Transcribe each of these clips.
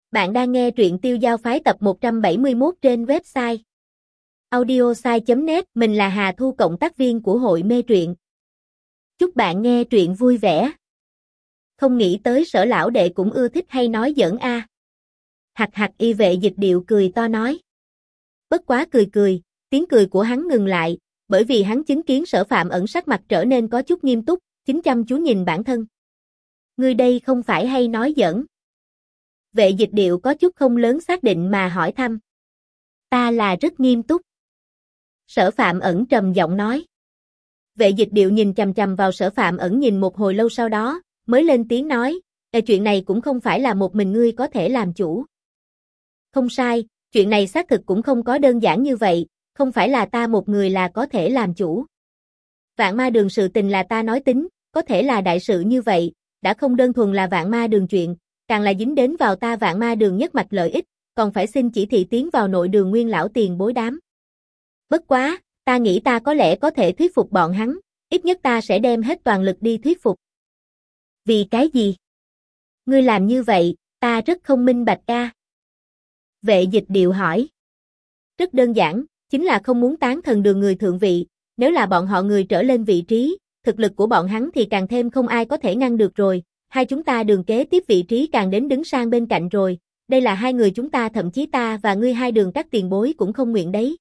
Bạn đang nghe truyện Tiêu Giao Phái tập 171 trên website audiosai.net. Mình là Hà Thu, cộng tác viên của hội mê truyện. Chúc bạn nghe truyện vui vẻ. Không nghĩ tới Sở lão đệ cũng ưa thích hay nói giỡn a. Hặc hặc, y vệ dịch điệu cười to nói. Bất quá cười, tiếng cười của hắn ngừng lại, bởi vì hắn chứng kiến Sở Phạm Ẩn sắc mặt trở nên có chút nghiêm túc, chính chăm chú nhìn bản thân. Ngươi đây không phải hay nói giỡn? Vệ dịch điệu có chút không lớn xác định mà hỏi thăm. Ta là rất nghiêm túc. Sở Phạm Ẩn trầm giọng nói. Vệ dịch điệu nhìn chằm chằm vào Sở Phạm Ẩn nhìn một hồi lâu, sau đó mới lên tiếng nói, chuyện này cũng không phải là một mình ngươi có thể làm chủ. Không sai, chuyện này xác thực cũng không có đơn giản như vậy, không phải là ta một người là có thể làm chủ. Vạn Ma Đường sự tình là ta nói tính, có thể là đại sự như vậy, đã không đơn thuần là Vạn Ma Đường chuyện, càng là dính đến vào ta Vạn Ma Đường nhất mạch lợi ích, còn phải xin chỉ thị tiến vào nội đường Nguyên lão tiền bối đám. Bất quá, ta nghĩ ta có lẽ có thể thuyết phục bọn hắn, ít nhất ta sẽ đem hết toàn lực đi thuyết phục. Vì cái gì? Ngươi làm như vậy, ta rất không minh bạch a. Vệ dịch điệu hỏi. Rất đơn giản, chính là không muốn Tán Thần Đường người thượng vị, nếu là bọn họ người trở lên vị trí, thực lực của bọn hắn thì càng thêm không ai có thể ngăn được rồi. Hai chúng ta Đường kế tiếp vị trí càng đến đứng sang bên cạnh rồi, đây là hai người chúng ta, thậm chí ta và ngươi hai Đường các tiền bối cũng không nguyện đấy.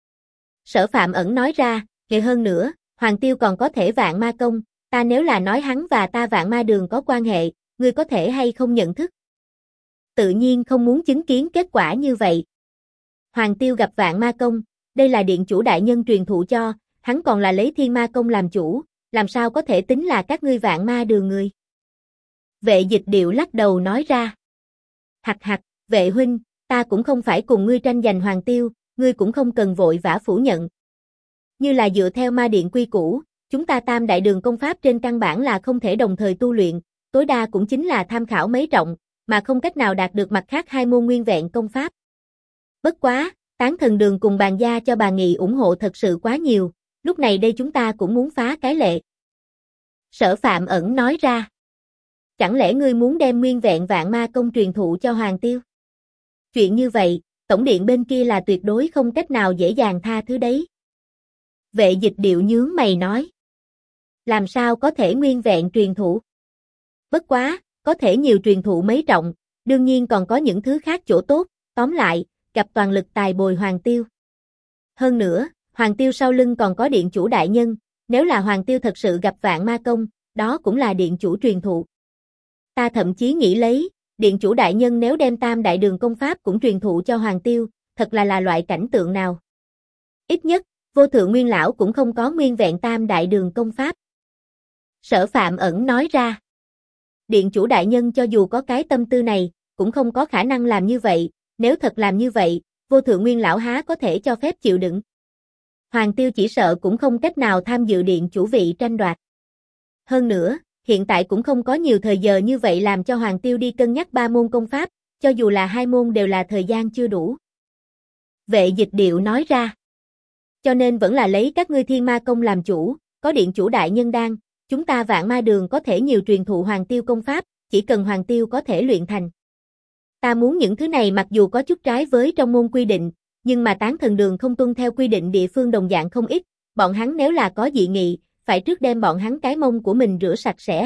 Sở Phạm Ẩn nói ra, kể hơn nữa, Hoàng Tiêu còn có thể Vạn Ma Công, ta nếu là nói hắn và ta Vạn Ma Đường có quan hệ, ngươi có thể hay không nhận thức? Tự nhiên không muốn chứng kiến kết quả như vậy. Hoàng Tiêu gặp Vạn Ma Công, đây là điện chủ đại nhân truyền thụ cho, hắn còn là lấy Thiên Ma Công làm chủ, làm sao có thể tính là các ngươi Vạn Ma Đường người? Vệ dịch điệu lắc đầu nói ra. Hặc hặc, vệ huynh, ta cũng không phải cùng ngươi tranh giành Hoàng Tiêu, ngươi cũng không cần vội vã phủ nhận. Như là dựa theo ma điện quy củ, chúng ta Tam Đại Đường công pháp trên căn bản là không thể đồng thời tu luyện, tối đa cũng chính là tham khảo mấy trọng, mà không cách nào đạt được mặt khác hai môn nguyên vẹn công pháp. Bất quá, Tán Thần Đường cùng Bàn gia cho bà Nghị ủng hộ thật sự quá nhiều, lúc này đây chúng ta cũng muốn phá cái lệ. Sở Phạm Ẩn nói ra. Chẳng lẽ ngươi muốn đem nguyên vẹn Vạn Ma Công truyền thụ cho Hoàng Tiêu? Chuyện như vậy, tổng điện bên kia là tuyệt đối không cách nào dễ dàng tha thứ đấy. Vệ dịch điệu nhướng mày nói. Làm sao có thể nguyên vẹn truyền thụ? Bất quá, có thể nhiều truyền thụ mấy trọng, đương nhiên còn có những thứ khác chỗ tốt, tóm lại, gặp toàn lực tài bồi Hoàng Tiêu. Hơn nữa, Hoàng Tiêu sau lưng còn có điện chủ đại nhân, nếu là Hoàng Tiêu thật sự gặp Vạn Ma Công, đó cũng là điện chủ truyền thụ. Ta thậm chí nghĩ lấy, điện chủ đại nhân nếu đem Tam Đại Đường công pháp cũng truyền thụ cho Hoàng Tiêu, thật là loại cảnh tượng nào. Ít nhất, Vô Thượng Nguyên lão cũng không có nguyên vẹn Tam Đại Đường công pháp. Sở Phạm Ẩn nói ra. Điện chủ đại nhân cho dù có cái tâm tư này, cũng không có khả năng làm như vậy, nếu thật làm như vậy, Vô Thượng Nguyên lão há có thể cho phép chịu đựng. Hoàng Tiêu chỉ sợ cũng không cách nào tham dự điện chủ vị tranh đoạt. Hơn nữa, hiện tại cũng không có nhiều thời giờ như vậy làm cho Hoàng Tiêu đi cân nhắc 3 môn công pháp, cho dù là 2 môn đều là thời gian chưa đủ. Vệ dịch điệu nói ra. Cho nên vẫn là lấy các ngươi Thiên Ma Công làm chủ, có điện chủ đại nhân đan, chúng ta Vạn Ma Đường có thể nhiều truyền thụ Hoàng Tiêu công pháp, chỉ cần Hoàng Tiêu có thể luyện thành. Ta muốn những thứ này mặc dù có chút trái với trong môn quy định, nhưng mà Tán Thần Đường không tuân theo quy định địa phương đồng dạng không ít, bọn hắn nếu là có dị nghị, phải trước đem bọn hắn cái mông của mình rửa sạch sẽ.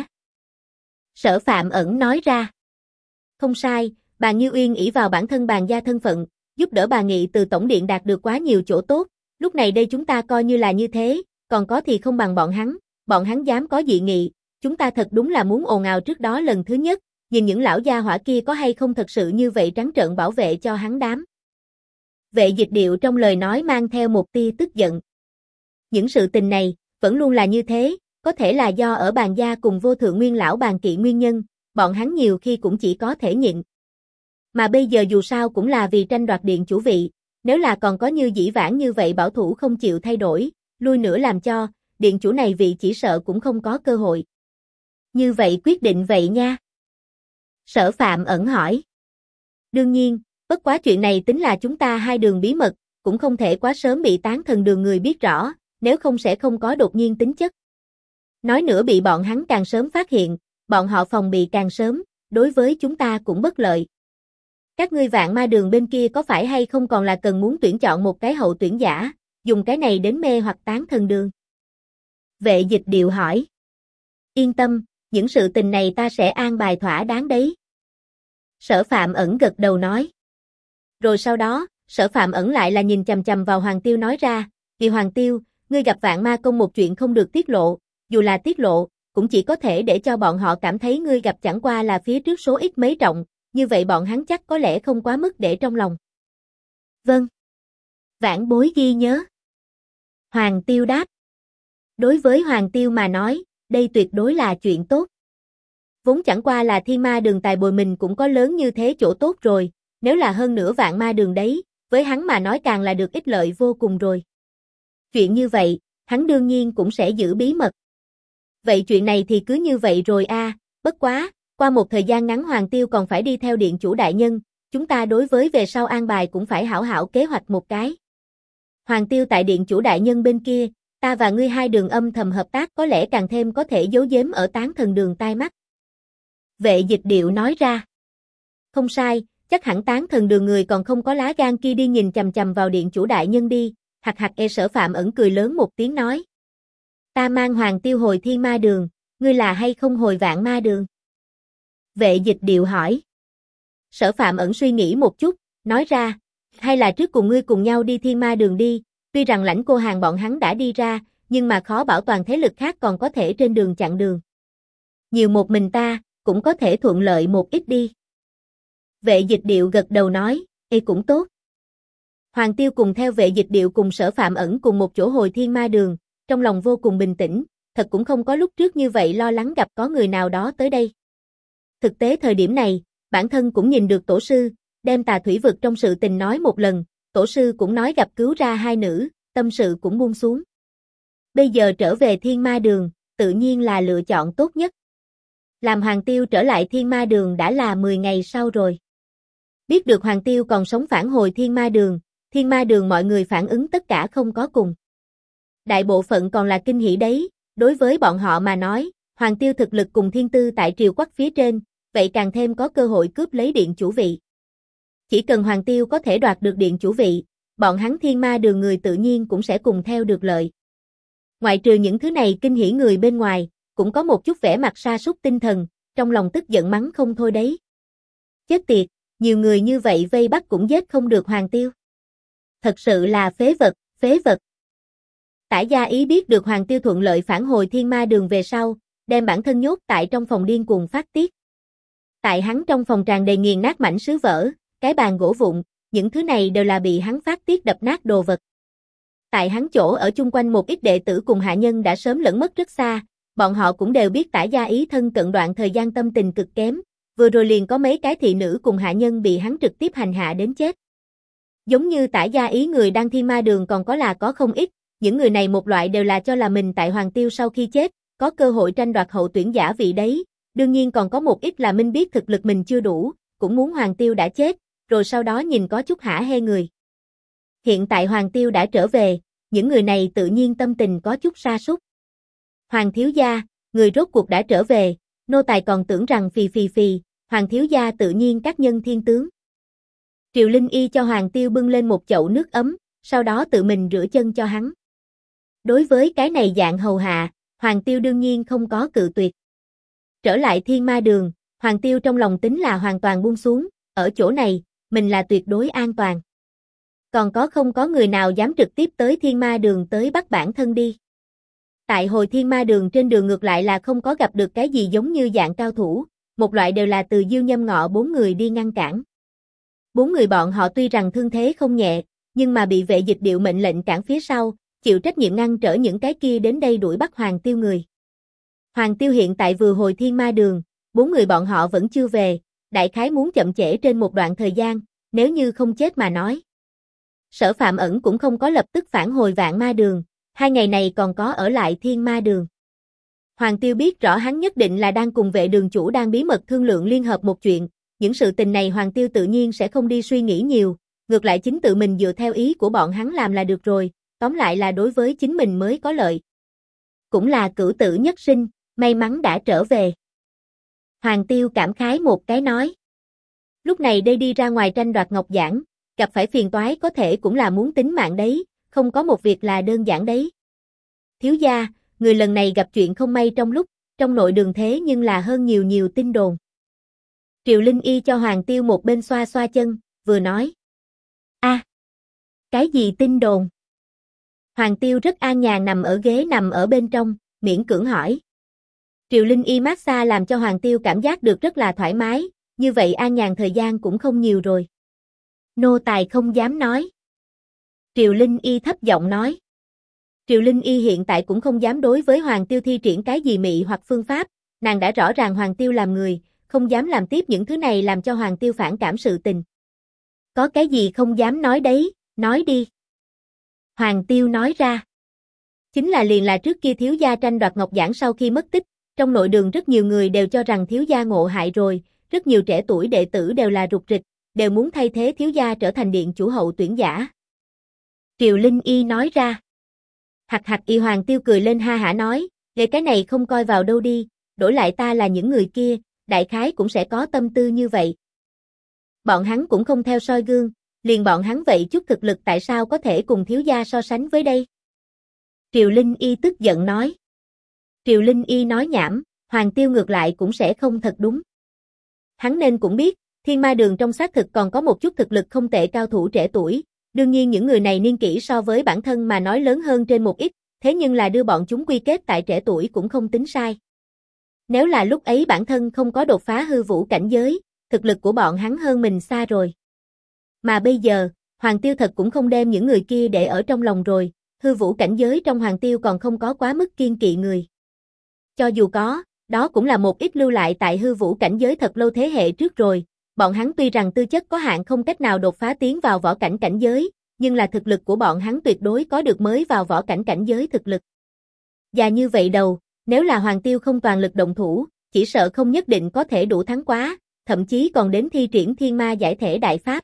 Sở Phạm Ẩn nói ra. Không sai, bà Như Uyên ỷ vào bản thân Bàn gia thân phận, giúp đỡ bà Nghị từ tổng điện đạt được quá nhiều chỗ tốt, lúc này đây chúng ta coi như là như thế, còn có thì không bằng bọn hắn dám có dị nghị, chúng ta thật đúng là muốn ồn ào trước đó lần thứ nhất, nhìn những lão gia hỏa kia có hay không thật sự như vậy trắng trợn bảo vệ cho hắn đám. Vệ dịch điệu trong lời nói mang theo một tia tức giận. Những sự tình này, vẫn luôn là như thế, có thể là do ở Bàn gia cùng Vô Thượng Nguyên lão Bàn Kỵ nguyên nhân, bọn hắn nhiều khi cũng chỉ có thể nhịn. Mà bây giờ dù sao cũng là vì tranh đoạt điện chủ vị, nếu là còn có như dĩ vãng như vậy bảo thủ không chịu thay đổi, lui nữa làm cho, điện chủ này vị chỉ sợ cũng không có cơ hội. Như vậy quyết định vậy nha. Sở Phạm Ẩn hỏi. Đương nhiên, bất quá chuyện này tính là chúng ta hai đường bí mật, cũng không thể quá sớm bị Tán Thần Đường người biết rõ, nếu không sẽ không có đột nhiên tính chất. Nói nữa bị bọn hắn càng sớm phát hiện, bọn họ phòng bị càng sớm, đối với chúng ta cũng bất lợi. Các ngươi Vạn Ma Đường bên kia có phải hay không còn là cần muốn tuyển chọn một cái hậu tuyển giả, dùng cái này đến mê hoặc Tán Thần Đường? Vệ Dịch Điệu hỏi. Yên tâm, những sự tình này ta sẽ an bài thỏa đáng đấy. Sở Phạm Ẩn gật đầu nói. Rồi sau đó, Sở Phạm Ẩn lại là nhìn chằm chằm vào Hoàng Tiêu nói ra, vì Hoàng Tiêu, ngươi gặp Vạn Ma Công một chuyện không được tiết lộ, dù là tiết lộ, cũng chỉ có thể để cho bọn họ cảm thấy ngươi gặp chẳng qua là phía trước số ít mấy trọng, như vậy bọn hắn chắc có lẽ không quá mức để trong lòng. Vâng. Vãn bối ghi nhớ. Hoàng Tiêu đáp. Đối với Hoàng Tiêu mà nói, đây tuyệt đối là chuyện tốt. Vốn chẳng qua là Thiên Ma Đường tài bồi mình cũng có lớn như thế chỗ tốt rồi, nếu là hơn nữa Vạn Ma Đường đấy, với hắn mà nói càng là được ích lợi vô cùng rồi. Chuyện như vậy, hắn đương nhiên cũng sẽ giữ bí mật. Vậy chuyện này thì cứ như vậy rồi a, bất quá, qua một thời gian ngắn Hoàng Tiêu còn phải đi theo điện chủ đại nhân, chúng ta đối với về sau an bài cũng phải hảo hảo kế hoạch một cái. Hoàng Tiêu tại điện chủ đại nhân bên kia, ta và ngươi hai đường âm thầm hợp tác có lẽ càng thêm có thể giấu giếm ở Tán Thần Đường tai mắt. Vệ Dịch Điệu nói ra. Không sai, chắc hẳn Tán Thần Đường người còn không có lá gan kia đi nhìn chằm chằm vào điện chủ đại nhân đi, Sở Phạm Ẩn cười lớn một tiếng nói. Ta mang Hoàng Tiêu hồi Thiên Ma Đường, ngươi là hay không hồi Vạn Ma Đường? Vệ Dịch Điệu hỏi. Sở Phạm Ẩn suy nghĩ một chút, nói ra, hay là trước cùng ngươi cùng nhau đi Thiên Ma Đường đi, tuy rằng Lãnh Cô Hàn bọn hắn đã đi ra, nhưng mà khó bảo toàn thế lực khác còn có thể trên đường chặn đường. Nhiều một mình ta, cũng có thể thuận lợi một ít đi. Vệ Dịch Điệu gật đầu nói, cũng tốt. Hoàng Tiêu cùng theo Vệ Dịch Điệu cùng Sở Phạm Ẩn cùng một chỗ hồi Thiên Ma Đường, trong lòng vô cùng bình tĩnh, thật cũng không có lúc trước như vậy lo lắng gặp có người nào đó tới đây. Thực tế thời điểm này, bản thân cũng nhìn được tổ sư, đem Tà Thủy Vực trong sự tình nói một lần, tổ sư cũng nói gặp cứu ra hai nữ, tâm sự cũng buông xuống. Bây giờ trở về Thiên Ma Đường, tự nhiên là lựa chọn tốt nhất. Làm Hoàng Tiêu trở lại Thiên Ma Đường đã là 10 ngày sau rồi. Biết được Hoàng Tiêu còn sống phản hồi Thiên Ma Đường mọi người phản ứng tất cả không có cùng. Đại bộ phận còn là kinh hỉ đấy, đối với bọn họ mà nói, Hoàng Tiêu thực lực cùng thiên tư tại triều quắc phía trên, vậy càng thêm có cơ hội cướp lấy điện chủ vị. Chỉ cần Hoàng Tiêu có thể đoạt được điện chủ vị, bọn hắn Thiên Ma Đường người tự nhiên cũng sẽ cùng theo được lợi. Ngoại trừ những thứ này kinh hỉ người bên ngoài, cũng có một chút vẻ mặt sa sút tinh thần, trong lòng tức giận mắng không thôi đấy. Chết tiệt, nhiều người như vậy vây bắt cũng giết không được Hoàng Tiêu. Thật sự là phế vật, phế vật. Tả Gia Ý biết được Hoàng Tiêu thuận lợi phản hồi Thiên Ma Đường về sau, đem bản thân nhốt tại trong phòng điên cuồng phát tiết. Tại hắn trong phòng tràn đầy nghiền nát mảnh sứ vỡ, cái bàn gỗ vụn, những thứ này đều là bị hắn phát tiết đập nát đồ vật. Tại hắn chỗ ở chung quanh một ít đệ tử cùng hạ nhân đã sớm lẫn mất rất xa, bọn họ cũng đều biết Tả Gia Ý thân cận đoạn thời gian tâm tình cực kém, vừa rồi liền có mấy cái thị nữ cùng hạ nhân bị hắn trực tiếp hành hạ đến chết. Giống như Tả Gia Ý người đang Thiên Ma Đường còn có không ít, những người này một loại đều là cho là mình tại Hoàng Tiêu sau khi chết, có cơ hội tranh đoạt hậu tuyển giả vị đấy, đương nhiên còn có một ít là minh biết thực lực mình chưa đủ, cũng muốn Hoàng Tiêu đã chết, rồi sau đó nhìn có chút hả hê người. Hiện tại Hoàng Tiêu đã trở về, những người này tự nhiên tâm tình có chút sa sút. Hoàng thiếu gia, người rốt cuộc đã trở về, nô tài còn tưởng rằng phì, Hoàng thiếu gia tự nhiên các nhân thiên tướng. Triều Linh Y cho Hoàng Tiêu bưng lên một chậu nước ấm, sau đó tự mình rửa chân cho hắn. Đối với cái này dạng hầu hạ, Hoàng Tiêu đương nhiên không có cự tuyệt. Trở lại Thiên Ma Đường, Hoàng Tiêu trong lòng tính là hoàn toàn buông xuống, ở chỗ này, mình là tuyệt đối an toàn. Còn không có người nào dám trực tiếp tới Thiên Ma Đường tới bắt bản thân đi. Tại hồi Thiên Ma Đường trên đường ngược lại là không có gặp được cái gì giống như dạng cao thủ, một loại đều là từ Diêu Nhâm Ngọ 4 người đi ngăn cản. 4 người bọn họ tuy rằng thương thế không nhẹ, nhưng mà bị Vệ Dịch Điệu mệnh lệnh cản phía sau, chịu trách nhiệm ngăn trở những cái kia đến đây đuổi bắt Hoàng Tiêu người. Hoàng Tiêu hiện tại vừa hồi Thiên Ma Đường, 4 người bọn họ vẫn chưa về, đại khái muốn chậm trễ trên một đoạn thời gian, nếu như không chết mà nói. Sở Phạm Ẩn cũng không có lập tức phản hồi Vạn Ma Đường, 2 ngày này còn có ở lại Thiên Ma Đường. Hoàng Tiêu biết rõ hắn nhất định là đang cùng Vệ Đường chủ đang bí mật thương lượng liên hợp một chuyện, những sự tình này Hoàng Tiêu tự nhiên sẽ không đi suy nghĩ nhiều, ngược lại chính tự mình dựa theo ý của bọn hắn làm là được rồi, tóm lại là đối với chính mình mới có lợi. Cũng là cửu tử nhất sinh, may mắn đã trở về. Hoàng Tiêu cảm khái một cái nói. Lúc này đây đi ra ngoài tranh đoạt ngọc giản, gặp phải phiền toái có thể cũng là muốn tính mạng đấy, không có một việc là đơn giản đấy. Thiếu gia, người lần này gặp chuyện không may trong nội đường thế nhưng là hơn nhiều tin đồn. Triệu Linh Y cho Hoàng Tiêu một bên xoa xoa chân, vừa nói. Cái gì tin đồn? Hoàng Tiêu rất an nhàn nằm ở ghế nằm ở bên trong, miễn cưỡng hỏi. Triệu Linh Y massage làm cho Hoàng Tiêu cảm giác được rất là thoải mái, như vậy an nhàn thời gian cũng không nhiều rồi. Nô tài không dám nói. Triệu Linh Y thấp giọng nói. Triệu Linh Y hiện tại cũng không dám đối với Hoàng Tiêu thi triển cái gì mị hoặc phương pháp, nàng đã rõ ràng Hoàng Tiêu làm người, không dám làm tiếp những thứ này làm cho Hoàng Tiêu phản cảm sự tình. Có cái gì không dám nói đấy, nói đi. Hoàng Tiêu nói ra. Chính là liền là trước kia thiếu gia tranh đoạt ngọc giản sau khi mất tích, trong nội đường rất nhiều người đều cho rằng thiếu gia ngộ hại rồi, rất nhiều trẻ tuổi đệ tử đều là rục rịch, đều muốn thay thế thiếu gia trở thành điện chủ hậu tuyển giả. Triệu Linh Y nói ra. Hạc hạc y Hoàng Tiêu cười lên ha hả nói, để cái này không coi vào đâu đi, đổi lại ta là những người kia, đại khái cũng sẽ có tâm tư như vậy. Bọn hắn cũng không theo soi gương, liền bọn hắn vậy chút thực lực tại sao có thể cùng thiếu gia so sánh với đây? Triệu Linh Y tức giận nói. Triệu Linh Y nói nhảm, Hoàng Tiêu ngược lại cũng sẽ không thật đúng. Hắn nên cũng biết, Thiên Ma Đường trong xác thực còn có một chút thực lực không tệ cao thủ trẻ tuổi, đương nhiên những người này niên kỷ so với bản thân mà nói lớn hơn trên một ít, thế nhưng là đưa bọn chúng quy kết tại trẻ tuổi cũng không tính sai. Nếu là lúc ấy bản thân không có đột phá hư vũ cảnh giới, thực lực của bọn hắn hơn mình xa rồi. Mà bây giờ, Hoàng Tiêu thật cũng không đem những người kia để ở trong lòng rồi, hư vũ cảnh giới trong Hoàng Tiêu còn không có quá mức kiên kỵ người. Cho dù có, đó cũng là một ít lưu lại tại hư vũ cảnh giới thật lâu thế hệ trước rồi, bọn hắn tuy rằng tư chất có hạn không cách nào đột phá tiến vào võ cảnh cảnh giới, nhưng là thực lực của bọn hắn tuyệt đối có được mới vào võ cảnh cảnh giới thực lực. Và như vậy đầu, nếu là Hoàng Tiêu không toàn lực động thủ, chỉ sợ không nhất định có thể đủ thắng quá, thậm chí còn đến thi triển thiên ma giải thể đại pháp.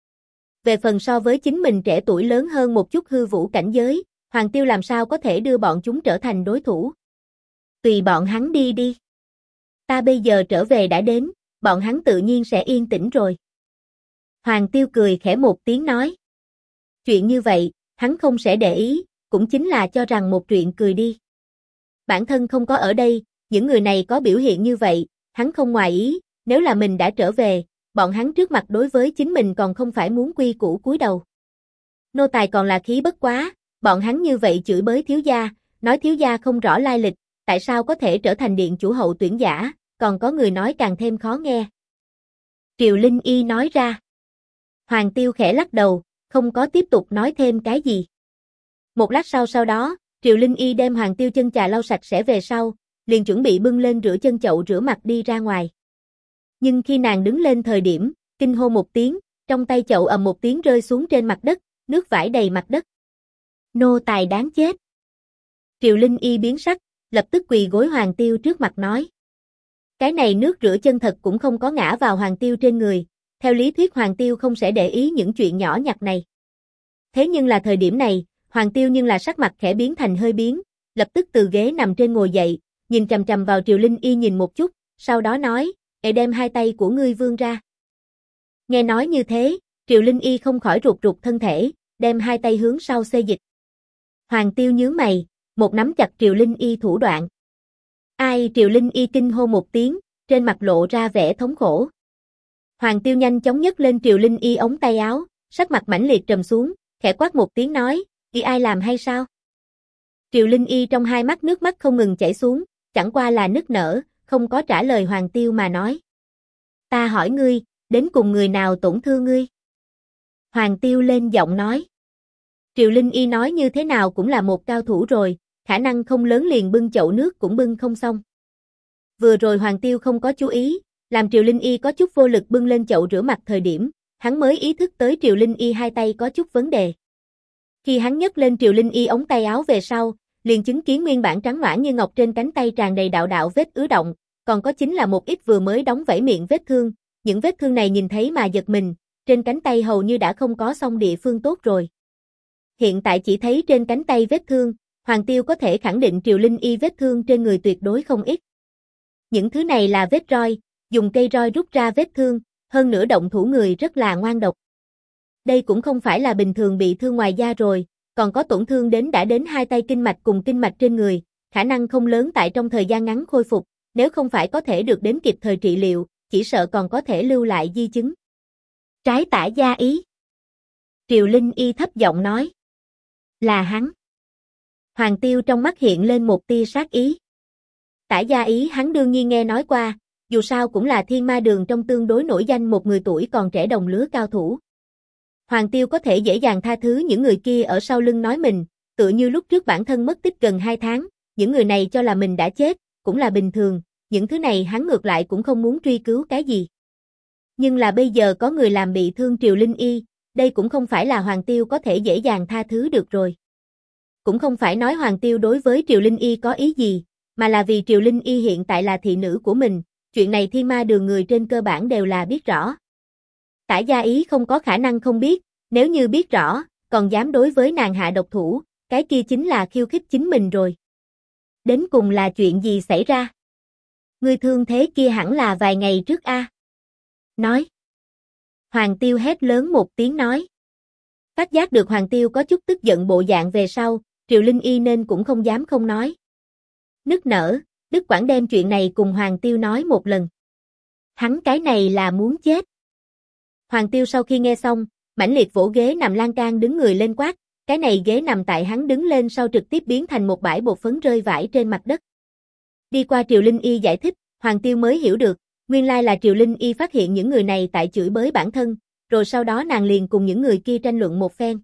Về phần so với chính mình trẻ tuổi lớn hơn một chút hư vũ cảnh giới, Hoàng Tiêu làm sao có thể đưa bọn chúng trở thành đối thủ. Tùy bọn hắn đi đi. Ta bây giờ trở về đã đến, bọn hắn tự nhiên sẽ yên tĩnh rồi. Hoàng Tiêu cười khẽ một tiếng nói. Chuyện như vậy, hắn không sẽ để ý, cũng chính là cho rằng một chuyện cười đi. Bản thân không có ở đây, những người này có biểu hiện như vậy, hắn không ngoài ý, nếu là mình đã trở về, bọn hắn trước mặt đối với chính mình còn không phải muốn quy củ cúi đầu. Nô tài còn là khí bất quá, bọn hắn như vậy chửi bới thiếu gia, nói thiếu gia không rõ lai lịch, tại sao có thể trở thành điện chủ hậu tuyển giả, còn có người nói càng thêm khó nghe. Triệu Linh Y nói ra. Hoàng Tiêu khẽ lắc đầu, không có tiếp tục nói thêm cái gì. Một lát sau đó, Triệu Linh Y đem Hoàng Tiêu chân trà lau sạch sẽ về sau, liền chuẩn bị bưng lên rửa chân chậu rửa mặt đi ra ngoài. Nhưng khi nàng đứng lên thời điểm, kinh hô một tiếng, trong tay chậu ầm một tiếng rơi xuống trên mặt đất, nước vãi đầy mặt đất. Nô tài đáng chết. Triệu Linh Y biến sắc, lập tức quỳ gối Hoàng Tiêu trước mặt nói. Cái này nước rửa chân thật cũng không có ngã vào Hoàng Tiêu trên người, theo lý thuyết Hoàng Tiêu không sẽ để ý những chuyện nhỏ nhặt này. Thế nhưng là thời điểm này, Hoàng Tiêu nhưng là sắc mặt khẽ biến thành hơi biến, lập tức từ ghế nằm trên ngồi dậy, nhìn chằm chằm vào Triệu Linh Y nhìn một chút, sau đó nói, "Ê đem hai tay của ngươi vươn ra." Nghe nói như thế, Triệu Linh Y không khỏi rụt rụt thân thể, đem hai tay hướng sau xê dịch. Hoàng Tiêu nhướng mày, một nắm chặt Triệu Linh Y thủ đoạn. Ai? Triệu Linh Y kinh hô một tiếng, trên mặt lộ ra vẻ thống khổ. Hoàng Tiêu nhanh chóng nhấc lên Triệu Linh Y ống tay áo, sắc mặt mãnh liệt trầm xuống, khẽ quát một tiếng nói, "Y ai làm hay sao?" Triệu Linh Y trong hai mắt nước mắt không ngừng chảy xuống, chẳng qua là nức nở, không có trả lời Hoàng Tiêu mà nói. "Ta hỏi ngươi, đến cùng người nào tổn thương ngươi?" Hoàng Tiêu lên giọng nói. Triệu Linh Y nói như thế nào cũng là một cao thủ rồi, khả năng không lớn liền bưng chậu nước cũng bưng không xong. Vừa rồi Hoàng Tiêu không có chú ý, làm Triệu Linh Y có chút vô lực bưng lên chậu rửa mặt thời điểm, hắn mới ý thức tới Triệu Linh Y hai tay có chút vấn đề. Khi hắn nhấc lên Triệu Linh Y ống tay áo về sau, liền chứng kiến nguyên bản trắng nõn như ngọc trên cánh tay tràn đầy đạo đạo vết ứ động, còn có chính là một ít vừa mới đóng vảy miệng vết thương, những vết thương này nhìn thấy mà giật mình, trên cánh tay hầu như đã không có xong địa phương tốt rồi. Hiện tại chỉ thấy trên cánh tay vết thương, Hoàng Tiêu có thể khẳng định Triệu Linh Y vết thương trên người tuyệt đối không ít. Những thứ này là vết roi, dùng cây roi rút ra vết thương, hơn nữa động thủ người rất là ngoan độc. Đây cũng không phải là bình thường bị thương ngoài da rồi, còn có tổn thương đã đến hai tay kinh mạch cùng kinh mạch trên người, khả năng không lớn tại trong thời gian ngắn khôi phục, nếu không phải có thể được đến kịp thời trị liệu, chỉ sợ còn có thể lưu lại di chứng. Trái Tả Gia Ý. Triều Linh Y thấp giọng nói. Là hắn. Hoàng Tiêu trong mắt hiện lên một tia sát ý. Tả Gia Ý hắn đương nhiên nghe nói qua, dù sao cũng là Thiên Ma Đường trong tương đối nổi danh một người tuổi còn trẻ đồng lứa cao thủ. Hoàng Tiêu có thể dễ dàng tha thứ những người kia ở sau lưng nói mình, tựa như lúc trước bản thân mất tích gần 2 tháng, những người này cho là mình đã chết, cũng là bình thường, những thứ này hắn ngược lại cũng không muốn truy cứu cái gì. Nhưng là bây giờ có người làm bị thương Triều Linh Y, đây cũng không phải là Hoàng Tiêu có thể dễ dàng tha thứ được rồi. Cũng không phải nói Hoàng Tiêu đối với Triều Linh Y có ý gì, mà là vì Triều Linh Y hiện tại là thị nữ của mình, chuyện này Thiên Ma Đường người trên cơ bản đều là biết rõ. Tả Gia Ý không có khả năng không biết, nếu như biết rõ, còn dám đối với nàng hạ độc thủ, cái kia chính là khiêu khích chính mình rồi. Đến cùng là chuyện gì xảy ra? Ngươi thương thế kia hẳn là vài ngày trước a. Nói. Hoàng Tiêu hét lớn một tiếng nói. Phát giác được Hoàng Tiêu có chút tức giận bộ dạng về sau, Triều Linh Y nên cũng không dám không nói. Nức nở, Đức Quảng đem chuyện này cùng Hoàng Tiêu nói một lần. Hắn cái này là muốn chết. Hoàng Tiêu sau khi nghe xong, mãnh liệt vỗ ghế nằm lan can đứng người lên quát, cái này ghế nằm tại hắn đứng lên sau trực tiếp biến thành một bãi bột phấn rơi vãi trên mặt đất. Đi qua Triều Linh Y giải thích, Hoàng Tiêu mới hiểu được, nguyên lai là Triều Linh Y phát hiện những người này tại chửi bới bản thân, rồi sau đó nàng liền cùng những người kia tranh luận một phen.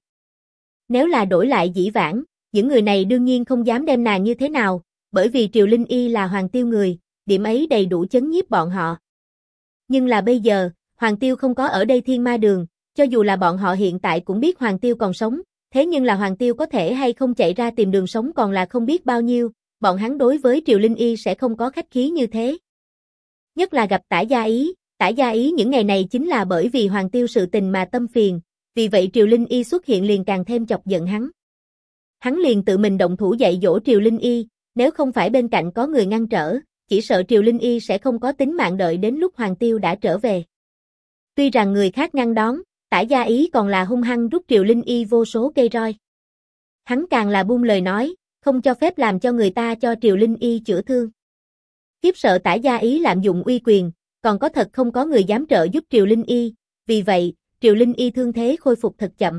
Nếu là đổi lại dĩ vãng, những người này đương nhiên không dám đem nàng như thế nào, bởi vì Triều Linh Y là Hoàng Tiêu người, điểm ấy đầy đủ chấn nhiếp bọn họ. Nhưng là bây giờ, Hoàng Tiêu không có ở đây Thiên Ma Đường, cho dù là bọn họ hiện tại cũng biết Hoàng Tiêu còn sống, thế nhưng là Hoàng Tiêu có thể hay không chạy ra tìm đường sống còn là không biết bao nhiêu, bọn hắn đối với Triều Linh Y sẽ không có khách khí như thế. Nhất là gặp Tả Gia Ý những ngày này chính là bởi vì Hoàng Tiêu sự tình mà tâm phiền, vì vậy Triều Linh Y xuất hiện liền càng thêm chọc giận hắn. Hắn liền tự mình động thủ dạy dỗ Triều Linh Y, nếu không phải bên cạnh có người ngăn trở, chỉ sợ Triều Linh Y sẽ không có tính mạng đợi đến lúc Hoàng Tiêu đã trở về. Tuy rằng người khác ngăn đón, Tả Gia Ý còn là hung hăng rút Triều Linh Y vô số cây roi. Hắn càng là buông lời nói, không cho phép làm cho người ta cho Triều Linh Y chữa thương. Khiếp sợ Tả Gia Ý lạm dụng uy quyền, còn có thật không có người dám trợ giúp Triều Linh Y, vì vậy, Triều Linh Y thương thế khôi phục thật chậm.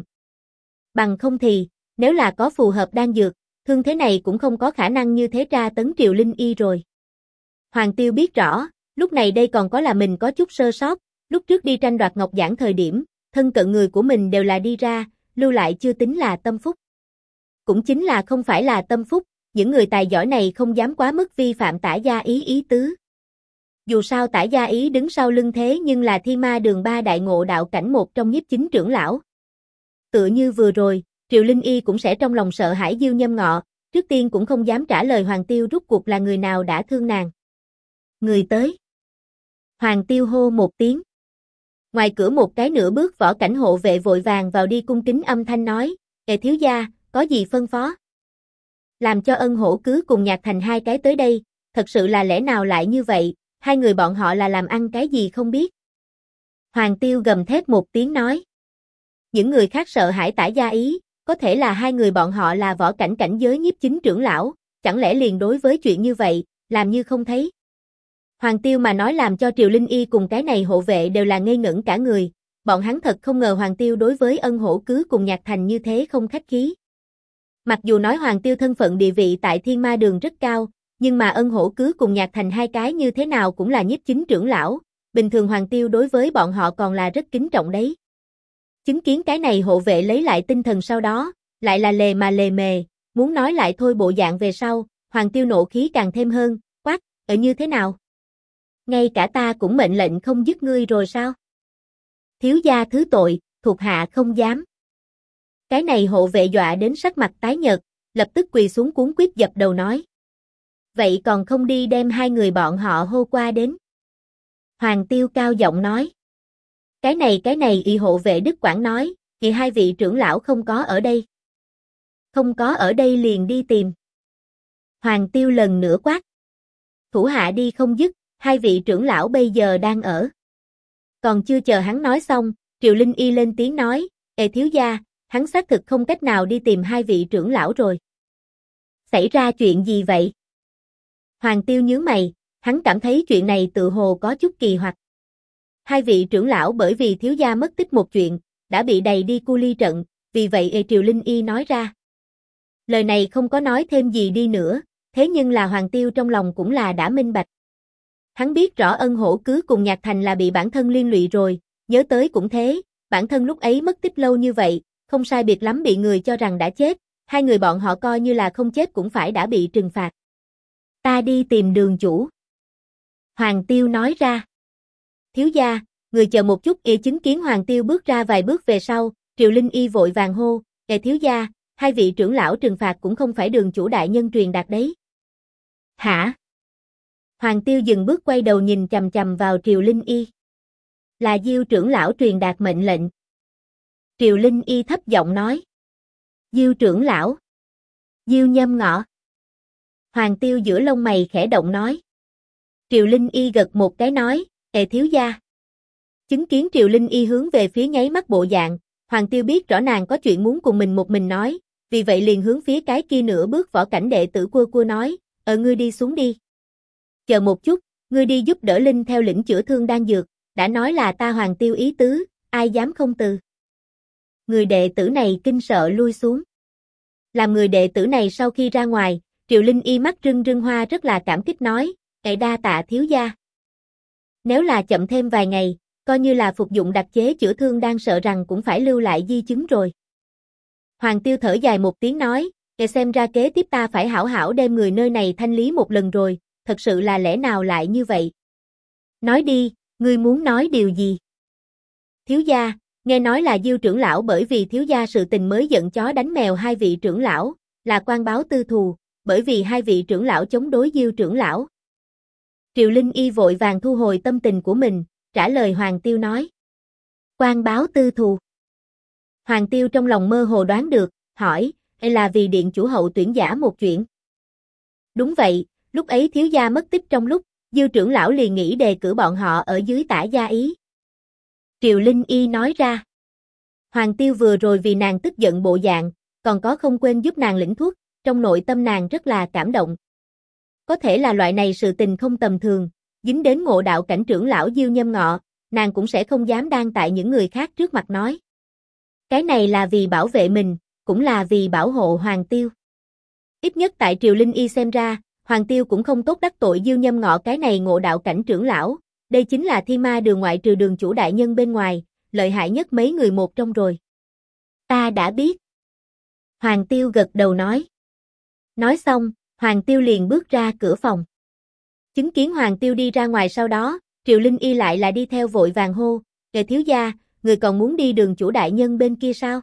Bằng không thì, nếu là có phù hợp đan dược, thương thế này cũng không có khả năng như thế tra tấn Triều Linh Y rồi. Hoàng Tiêu biết rõ, lúc này đây còn có là mình có chút sơ sót, lúc trước đi tranh đoạt ngọc giản thời điểm, thân cận người của mình đều là đi ra, lưu lại chưa tính là tâm phúc. Cũng chính là không phải là tâm phúc, những người tài giỏi này không dám quá mức vi phạm Tả Gia Ý ý tứ. Dù sao Tả Gia Ý đứng sau lưng thế nhưng là Thiên Ma Đường 3 đại ngộ đạo cảnh một trong nhiếp chính trưởng lão. Tựa như vừa rồi, Triều Linh Y cũng sẽ trong lòng sợ hãi Diêu Nhâm Ngọ, trước tiên cũng không dám trả lời Hoàng Tiêu rút cuộc là người nào đã thương nàng. Người tới. Hoàng Tiêu hô một tiếng. Ngoài cửa một cái nửa bước võ cảnh hộ vệ vội vàng vào đi cung kính âm thanh nói, thiếu gia, có gì phân phó? Làm cho Ân Hổ cứ cùng Nhạc Thành hai cái tới đây, thật sự là lẽ nào lại như vậy, hai người bọn họ là làm ăn cái gì không biết. Hoàng Tiêu gầm thét một tiếng nói. Những người khác sợ hãi Tả Gia Ý, có thể là hai người bọn họ là võ cảnh cảnh giới nhiếp chính trưởng lão, chẳng lẽ liền đối với chuyện như vậy, làm như không thấy. Hoàng Tiêu mà nói làm cho Triều Linh Y cùng cái này hộ vệ đều là ngây ngẩn cả người, bọn hắn thật không ngờ Hoàng Tiêu đối với Ân Hổ cứ cùng Nhạc Thành như thế không khách khí. Mặc dù nói Hoàng Tiêu thân phận địa vị tại Thiên Ma Đường rất cao, nhưng mà Ân Hổ cứ cùng Nhạc Thành hai cái như thế nào cũng là nhiếp chính trưởng lão, bình thường Hoàng Tiêu đối với bọn họ còn là rất kính trọng đấy. Chứng kiến cái này hộ vệ lấy lại tinh thần sau đó, lại là lề mề, muốn nói lại thôi bộ dạng về sau, Hoàng Tiêu nộ khí càng thêm hơn, quát, như thế nào? Ngay cả ta cũng mệnh lệnh không dứt ngươi rồi sao? Thiếu gia thứ tội, thuộc hạ không dám. Cái này hộ vệ dọa đến sắc mặt tái nhợt, lập tức quỳ xuống cuống quýt dập đầu nói. Vậy còn không đi đem hai người bọn họ hô qua đến. Hoàng Tiêu cao giọng nói. Cái này y hộ vệ Đức Quảng nói, thì hai vị trưởng lão không có ở đây. Không có ở đây liền đi tìm. Hoàng Tiêu lần nữa quát. Thủ hạ đi không dứt, hai vị trưởng lão bây giờ đang ở. Còn chưa chờ hắn nói xong, Triều Linh Y lên tiếng nói, Ê thiếu gia, hắn xác thực không cách nào đi tìm hai vị trưởng lão rồi. Xảy ra chuyện gì vậy? Hoàng Tiêu nhướng mày, hắn cảm thấy chuyện này tự hồ có chút kỳ hoặc. Hai vị trưởng lão bởi vì thiếu gia mất tích một chuyện, đã bị đày đi cu ly trận, vì vậy Triều Linh Y nói ra. Lời này không có nói thêm gì đi nữa, thế nhưng là Hoàng Tiêu trong lòng cũng là đã minh bạch. Hắn biết rõ Ân Hổ cứ cùng Nhạc Thành là bị bản thân liên lụy rồi, nhớ tới cũng thế, bản thân lúc ấy mất tích lâu như vậy, không sai biệt lắm bị người cho rằng đã chết, hai người bọn họ coi như là không chết cũng phải đã bị trừng phạt. Ta đi tìm Đường chủ. Hoàng Tiêu nói ra. Thiếu gia, người chờ một chút. Chứng kiến Hoàng Tiêu bước ra vài bước về sau, Triều Linh Y vội vàng hô, thiếu gia, hai vị trưởng lão trừng phạt cũng không phải Đường chủ đại nhân truyền đạt đấy. Hả? Hoàng Tiêu dừng bước quay đầu nhìn chằm chằm vào Triều Linh Y. Là Diêu trưởng lão truyền đạt mệnh lệnh. Triều Linh Y thấp giọng nói. Diêu trưởng lão. Diêu Nhâm Ngọ. Hoàng Tiêu giữa lông mày khẽ động nói. Triều Linh Y gật một cái nói, thiếu gia. Chứng kiến Triều Linh Y hướng về phía nháy mắt bộ dạng, Hoàng Tiêu biết rõ nàng có chuyện muốn cùng mình một mình nói, vì vậy liền hướng phía cái kia nửa bước võ cảnh đệ tử cua nói, ngươi đi xuống đi. Chờ một chút, ngươi đi giúp đỡ Linh theo lĩnh chữa thương đan dược, đã nói là ta Hoàng Tiêu ý tứ, ai dám không từ. Người đệ tử này kinh sợ lui xuống. Làm người đệ tử này sau khi ra ngoài, Triều Linh Y mắt rưng rưng hoa rất là cảm kích nói, đa tạ thiếu gia. Nếu là chậm thêm vài ngày, coi như là phục dụng đặc chế chữa thương đang sợ rằng cũng phải lưu lại di chứng rồi. Hoàng Tiêu thở dài một tiếng nói, xem ra kế tiếp ta phải hảo hảo đem người nơi này thanh lý một lần rồi, thật sự là lẽ nào lại như vậy? Nói đi, ngươi muốn nói điều gì? Thiếu gia, nghe nói là Diêu trưởng lão bởi vì thiếu gia sự tình mới giận chó đánh mèo hai vị trưởng lão, là quan báo tư thù, bởi vì hai vị trưởng lão chống đối Diêu trưởng lão. Triều Linh Y vội vàng thu hồi tâm tình của mình, trả lời Hoàng Tiêu nói. Quan báo tư thù. Hoàng Tiêu trong lòng mơ hồ đoán được, hỏi, là vì điện chủ hậu tuyển giả một chuyện. Đúng vậy, lúc ấy thiếu gia mất tích trong lúc, Diêu trưởng lão liền nghĩ đề cử bọn họ ở dưới tả gia ý. Triều Linh Y nói ra. Hoàng Tiêu vừa rồi vì nàng tức giận bộ dạng, còn có không quên giúp nàng lĩnh thuốc, trong nội tâm nàng rất là cảm động. Có thể là loại này sự tình không tầm thường, dính đến ngộ đạo cảnh trưởng lão Diêu Nhâm Ngọ, nàng cũng sẽ không dám đang tại những người khác trước mặt nói. Cái này là vì bảo vệ mình, cũng là vì bảo hộ Hoàng Tiêu. Ít nhất tại Triều Linh Y xem ra, Hoàng Tiêu cũng không tốt đắc tội Diêu Nhâm Ngọ cái này ngộ đạo cảnh trưởng lão, đây chính là Thiên Ma Đường ngoại trừ đường chủ đại nhân bên ngoài, lợi hại nhất mấy người một trong rồi. Ta đã biết. Hoàng Tiêu gật đầu nói. Nói xong, Hoàng Tiêu liền bước ra cửa phòng. Chứng kiến Hoàng Tiêu đi ra ngoài sau đó, Triều Linh Y lại là đi theo vội vàng hô, thiếu gia, người còn muốn đi đường chủ đại nhân bên kia sao?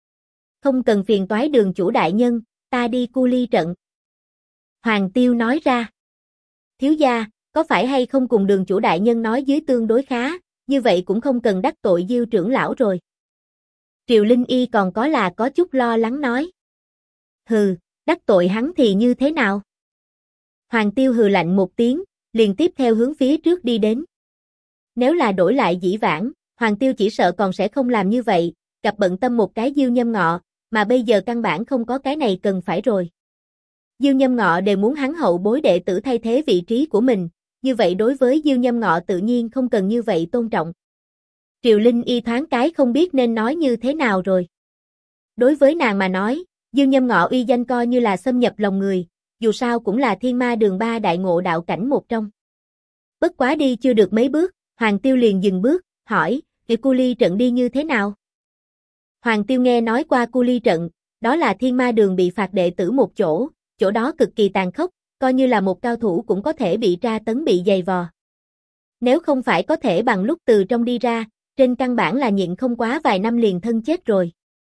Không cần phiền toái đường chủ đại nhân, ta đi cu ly trận. Hoàng Tiêu nói ra. Thiếu gia, có phải hay không cùng đường chủ đại nhân nói dưới tương đối khá, như vậy cũng không cần đắc tội Diêu trưởng lão rồi. Triều Linh Y còn có là có chút lo lắng nói. Hừ, đắc tội hắn thì như thế nào? Hoàng Tiêu hừ lạnh một tiếng, liền tiếp theo hướng phía trước đi đến. Nếu là đổi lại dĩ vãng, Hoàng Tiêu chỉ sợ còn sẽ không làm như vậy, gặp bận tâm một cái Diêu Nhâm Ngọ, mà bây giờ căn bản không có cái này cần phải rồi. Diêu Nhâm Ngọ đều muốn hắn hậu bối đệ tử thay thế vị trí của mình, như vậy đối với Diêu Nhâm Ngọ tự nhiên không cần như vậy tôn trọng. Triều Linh Y thoáng cái không biết nên nói như thế nào rồi. Đối với nàng mà nói, Diêu Nhâm Ngọ uy danh coi như là xâm nhập lòng người, dù sao cũng là Thiên Ma Đường ba đại ngộ đạo cảnh một trong. Bất quá đi chưa được mấy bước, Hoàng Tiêu liền dừng bước, hỏi, cu ly trận đi như thế nào? Hoàng Tiêu nghe nói qua cu ly trận, đó là Thiên Ma Đường bị phạt đệ tử một chỗ, chỗ đó cực kỳ tàn khốc, coi như là một cao thủ cũng có thể bị tra tấn bị giày vò. Nếu không phải có thể bằng lúc từ trong đi ra, trên căn bản là nhịn không quá vài năm liền thân chết rồi.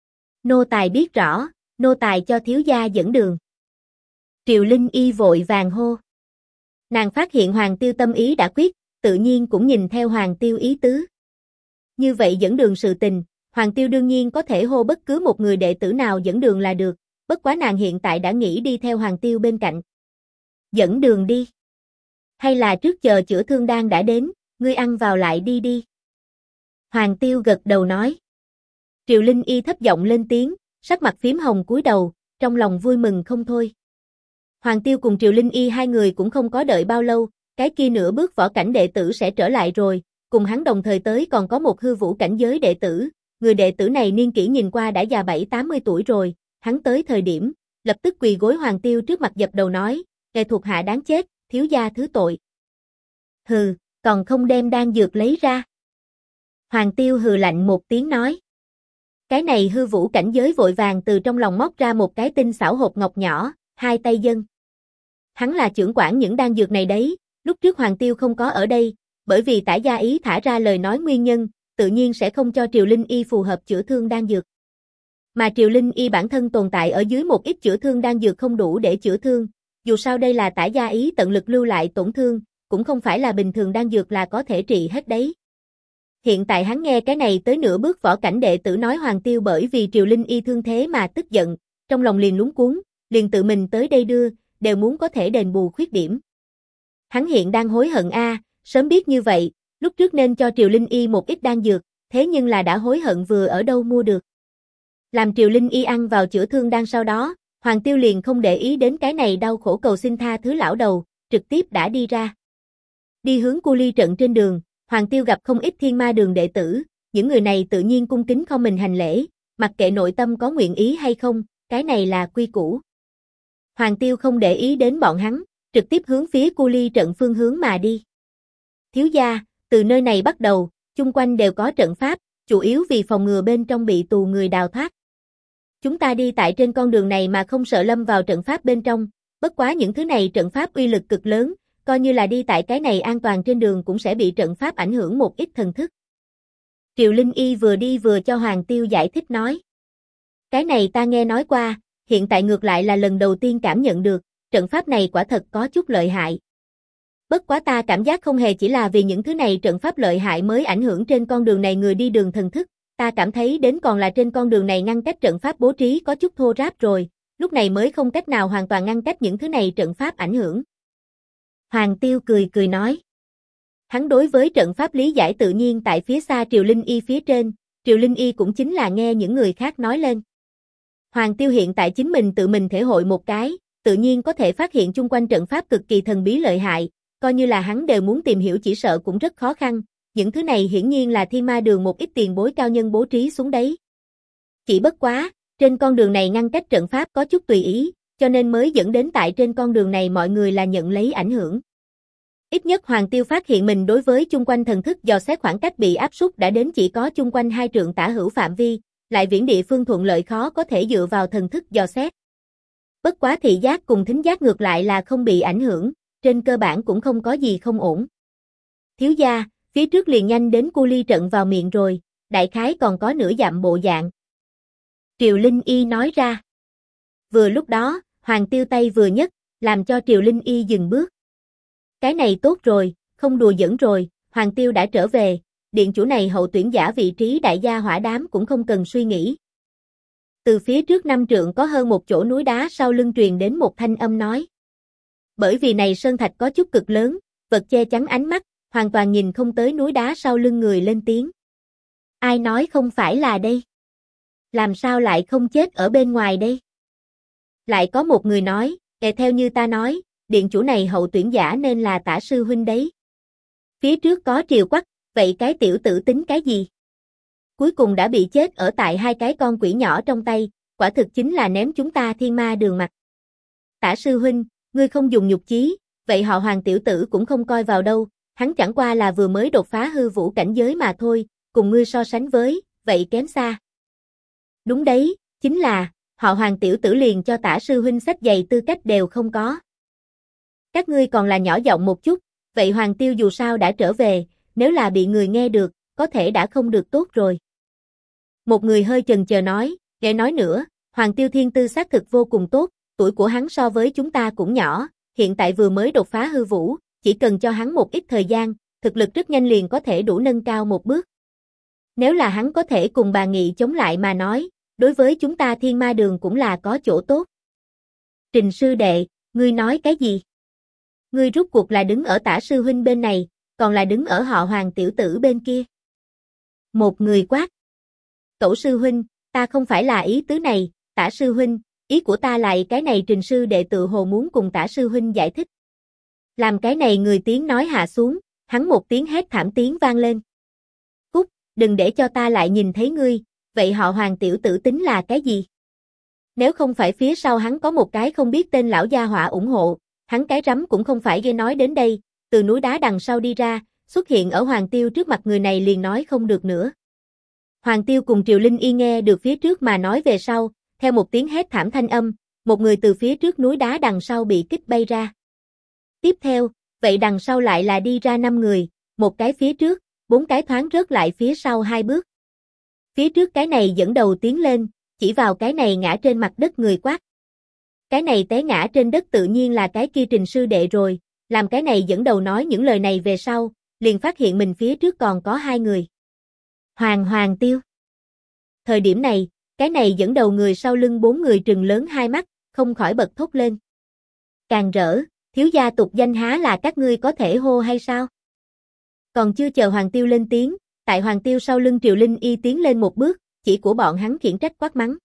Nô tài biết rõ, nô tài cho thiếu gia dẫn đường. Triều Linh Y vội vàng hô. Nàng phát hiện Hoàng Tiêu tâm ý đã quyết, tự nhiên cũng nhìn theo Hoàng Tiêu ý tứ. Như vậy dẫn đường sự tình, Hoàng Tiêu đương nhiên có thể hô bất cứ một người đệ tử nào dẫn đường là được, bất quá nàng hiện tại đã nghĩ đi theo Hoàng Tiêu bên cạnh. Dẫn đường đi. Hay là trước chờ chữa thương đan đã đến, ngươi ăn vào lại đi đi. Hoàng Tiêu gật đầu nói. Triều Linh Y thấp giọng lên tiếng, sắc mặt phím hồng cúi đầu, trong lòng vui mừng không thôi. Hoàng Tiêu cùng Triều Linh Y hai người cũng không có đợi bao lâu, cái kia nửa bước võ cảnh đệ tử sẽ trở lại rồi, cùng hắn đồng thời tới còn có một hư vũ cảnh giới đệ tử, người đệ tử này niên kỷ nhìn qua đã già 7-80 tuổi rồi, hắn tới thời điểm, lập tức quỳ gối Hoàng Tiêu trước mặt dập đầu nói, kẻ thuộc hạ đáng chết, thiếu gia thứ tội. Hừ, còn không đem đan dược lấy ra. Hoàng Tiêu hừ lạnh một tiếng nói. Cái này hư vũ cảnh giới vội vàng từ trong lòng móc ra một cái tinh xảo hộp ngọc nhỏ, hai tay dâng. Hắn là trưởng quản những đan dược này đấy, lúc trước Hoàng Tiêu không có ở đây, bởi vì Tả Gia Ý thả ra lời nói nguyên nhân, tự nhiên sẽ không cho Triều Linh Y phù hợp chữa thương đan dược. Mà Triều Linh Y bản thân tồn tại ở dưới một ít chữa thương đan dược không đủ để chữa thương, dù sao đây là Tả Gia Ý tận lực lưu lại tổn thương, cũng không phải là bình thường đan dược là có thể trị hết đấy. Hiện tại hắn nghe cái này tới nửa bước võ cảnh đệ tử nói Hoàng Tiêu bởi vì Triều Linh Y thương thế mà tức giận, trong lòng liền luống cuống, liền tự mình tới đây đưa, đều muốn có thể đền bù khuyết điểm. Hắn hiện đang hối hận sớm biết như vậy, lúc trước nên cho Triều Linh Y một ít đan dược, thế nhưng là đã hối hận vừa ở đâu mua được. Làm Triều Linh Y ăn vào chữa thương đan sau đó, Hoàng Tiêu liền không để ý đến cái này đau khổ cầu xin tha thứ lão đầu, trực tiếp đã đi ra. Đi hướng Cu Ly trận trên đường, Hoàng Tiêu gặp không ít Thiên Ma Đường đệ tử, những người này tự nhiên cung kính không mình hành lễ, mặc kệ nội tâm có nguyện ý hay không, cái này là quy củ. Hoàng Tiêu không để ý đến bọn hắn, trực tiếp hướng phía Cu Ly trận phương hướng mà đi. Thiếu gia, từ nơi này bắt đầu, chung quanh đều có trận pháp, chủ yếu vì phòng ngừa bên trong bị tù người đào thoát. Chúng ta đi tại trên con đường này mà không sợ lâm vào trận pháp bên trong, bất quá những thứ này trận pháp uy lực cực lớn, coi như là đi tại cái này an toàn trên đường cũng sẽ bị trận pháp ảnh hưởng một ít thần thức. Triều Linh Y vừa đi vừa cho Hoàng Tiêu giải thích nói. Cái này ta nghe nói qua, hiện tại ngược lại là lần đầu tiên cảm nhận được, trận pháp này quả thật có chút lợi hại. Bất quá ta cảm giác không hề chỉ là vì những thứ này trận pháp lợi hại mới ảnh hưởng trên con đường này người đi đường thần thức, ta cảm thấy đến còn là trên con đường này ngăn cách trận pháp bố trí có chút thô ráp rồi, lúc này mới không cách nào hoàn toàn ngăn cách những thứ này trận pháp ảnh hưởng. Hoàng Tiêu cười cười nói. Hắn đối với trận pháp lý giải tự nhiên tại phía xa Triều Linh Y phía trên, Triều Linh Y cũng chính là nghe những người khác nói lên. Hoàng Tiêu hiện tại chính mình tự mình thể hội một cái, tự nhiên có thể phát hiện chung quanh trận pháp cực kỳ thần bí lợi hại, coi như là hắn đều muốn tìm hiểu chỉ sợ cũng rất khó khăn, những thứ này hiển nhiên là Thiên Ma Đường một ít tiền bối cao nhân bố trí xuống đấy. Chỉ bất quá, trên con đường này ngăn cách trận pháp có chút tùy ý, cho nên mới dẫn đến tại trên con đường này mọi người là nhận lấy ảnh hưởng. Ít nhất Hoàng Tiêu phát hiện mình đối với chung quanh thần thức dò xét khoảng cách bị áp súc đã đến chỉ có chung quanh 2 trượng tả hữu phạm vi, lại viễn địa phương thuận lợi khó có thể dựa vào thần thức dò xét. Bất quá thị giác cùng thính giác ngược lại là không bị ảnh hưởng, trên cơ bản cũng không có gì không ổn. Thiếu gia, phía trước liền nhanh đến Cu Ly trận vào miệng rồi, đại khái còn có nửa dặm bộ dạng. Triều Linh Y nói ra. Vừa lúc đó, Hoàng Tiêu tay vừa nhấc, làm cho Triều Linh Y dừng bước. Cái này tốt rồi, không đùa giỡn rồi, Hoàng Tiêu đã trở về, điện chủ này hậu tuyển giả vị trí đại gia hỏa đám cũng không cần suy nghĩ. Từ phía trước 5 trượng có hơn một chỗ núi đá sau lưng truyền đến một thanh âm nói. Bởi vì này sơn thạch có chút cực lớn, vật che chắn ánh mắt, hoàn toàn nhìn không tới núi đá sau lưng người lên tiếng. Ai nói không phải là đây? Làm sao lại không chết ở bên ngoài đây? Lại có một người nói, theo như ta nói, điện chủ này hậu tuyển giả nên là Tả sư huynh đấy. Phía trước có Triều Quắc, vậy cái tiểu tử tính cái gì? Cuối cùng đã bị chết ở tại 2 cái con quỷ nhỏ trong tay, quả thực chính là ném chúng ta Thiên Ma Đường mặt. Tả sư huynh, ngươi không dùng nhục chí, vậy họ Hoàng tiểu tử cũng không coi vào đâu, hắn chẳng qua là vừa mới đột phá hư vũ cảnh giới mà thôi, cùng ngươi so sánh với, vậy kém xa. Đúng đấy, chính là, họ Hoàng tiểu tử liền cho Tả sư huynh xách giày tư cách đều không có. Các ngươi còn là nhỏ giọng một chút, vậy Hoàng Tiêu dù sao đã trở về, nếu là bị người nghe được, có thể đã không được tốt rồi. Một người hơi chần chờ nói, để nói nữa, Hoàng Tiêu thiên tư xác thực vô cùng tốt, tuổi của hắn so với chúng ta cũng nhỏ, hiện tại vừa mới đột phá hư vũ, chỉ cần cho hắn một ít thời gian, thực lực rất nhanh liền có thể đủ nâng cao một bước. Nếu là hắn có thể cùng bà Nghị chống lại mà nói, đối với chúng ta Thiên Ma Đường cũng là có chỗ tốt. Trình sư đệ, ngươi nói cái gì? Ngươi rút cuộc là đứng ở Tả sư huynh bên này, còn là đứng ở họ Hoàng tiểu tử bên kia. Một người quát. Tổ sư huynh, ta không phải là ý tứ này, Tả sư huynh, ý của ta lại cái này Trình sư đệ tự hồ muốn cùng Tả sư huynh giải thích. Làm cái này người tiếng nói hạ xuống, hắn một tiếng hét thảm tiếng vang lên. Cút, đừng để cho ta lại nhìn thấy ngươi, vậy họ Hoàng tiểu tử tính là cái gì? Nếu không phải phía sau hắn có một cái không biết tên lão gia hỏa ủng hộ, hắn cái rắm cũng không phải ghê nói đến đây, từ núi đá đằng sau đi ra, xuất hiện ở Hoàng Tiêu trước mặt người này liền nói không được nữa. Hoàng Tiêu cùng Triều Linh Y nghe được phía trước mà nói về sau, theo một tiếng hét thảm thanh âm, một người từ phía trước núi đá đằng sau bị kích bay ra. Tiếp theo, vậy đằng sau lại là đi ra 5 người, một cái phía trước, 4 cái thoáng rớt lại phía sau 2 bước. Phía trước cái này dẫn đầu tiến lên, chỉ vào cái này ngã trên mặt đất người quát. Cái này té ngã trên đất tự nhiên là cái kia Trình sư đệ rồi, làm cái này dẫn đầu nói những lời này về sau, liền phát hiện mình phía trước còn có 2 người. Hoàng Tiêu. Thời điểm này, cái này dẫn đầu người sau lưng 4 người trừng lớn hai mắt, không khỏi bật thốt lên. Càng rỡ, thiếu gia tục danh há là các ngươi có thể hô hay sao? Còn chưa chờ Hoàng Tiêu lên tiếng, tại Hoàng Tiêu sau lưng Triều Linh Y tiến lên một bước, chỉ của bọn hắn khiển trách quát mắng.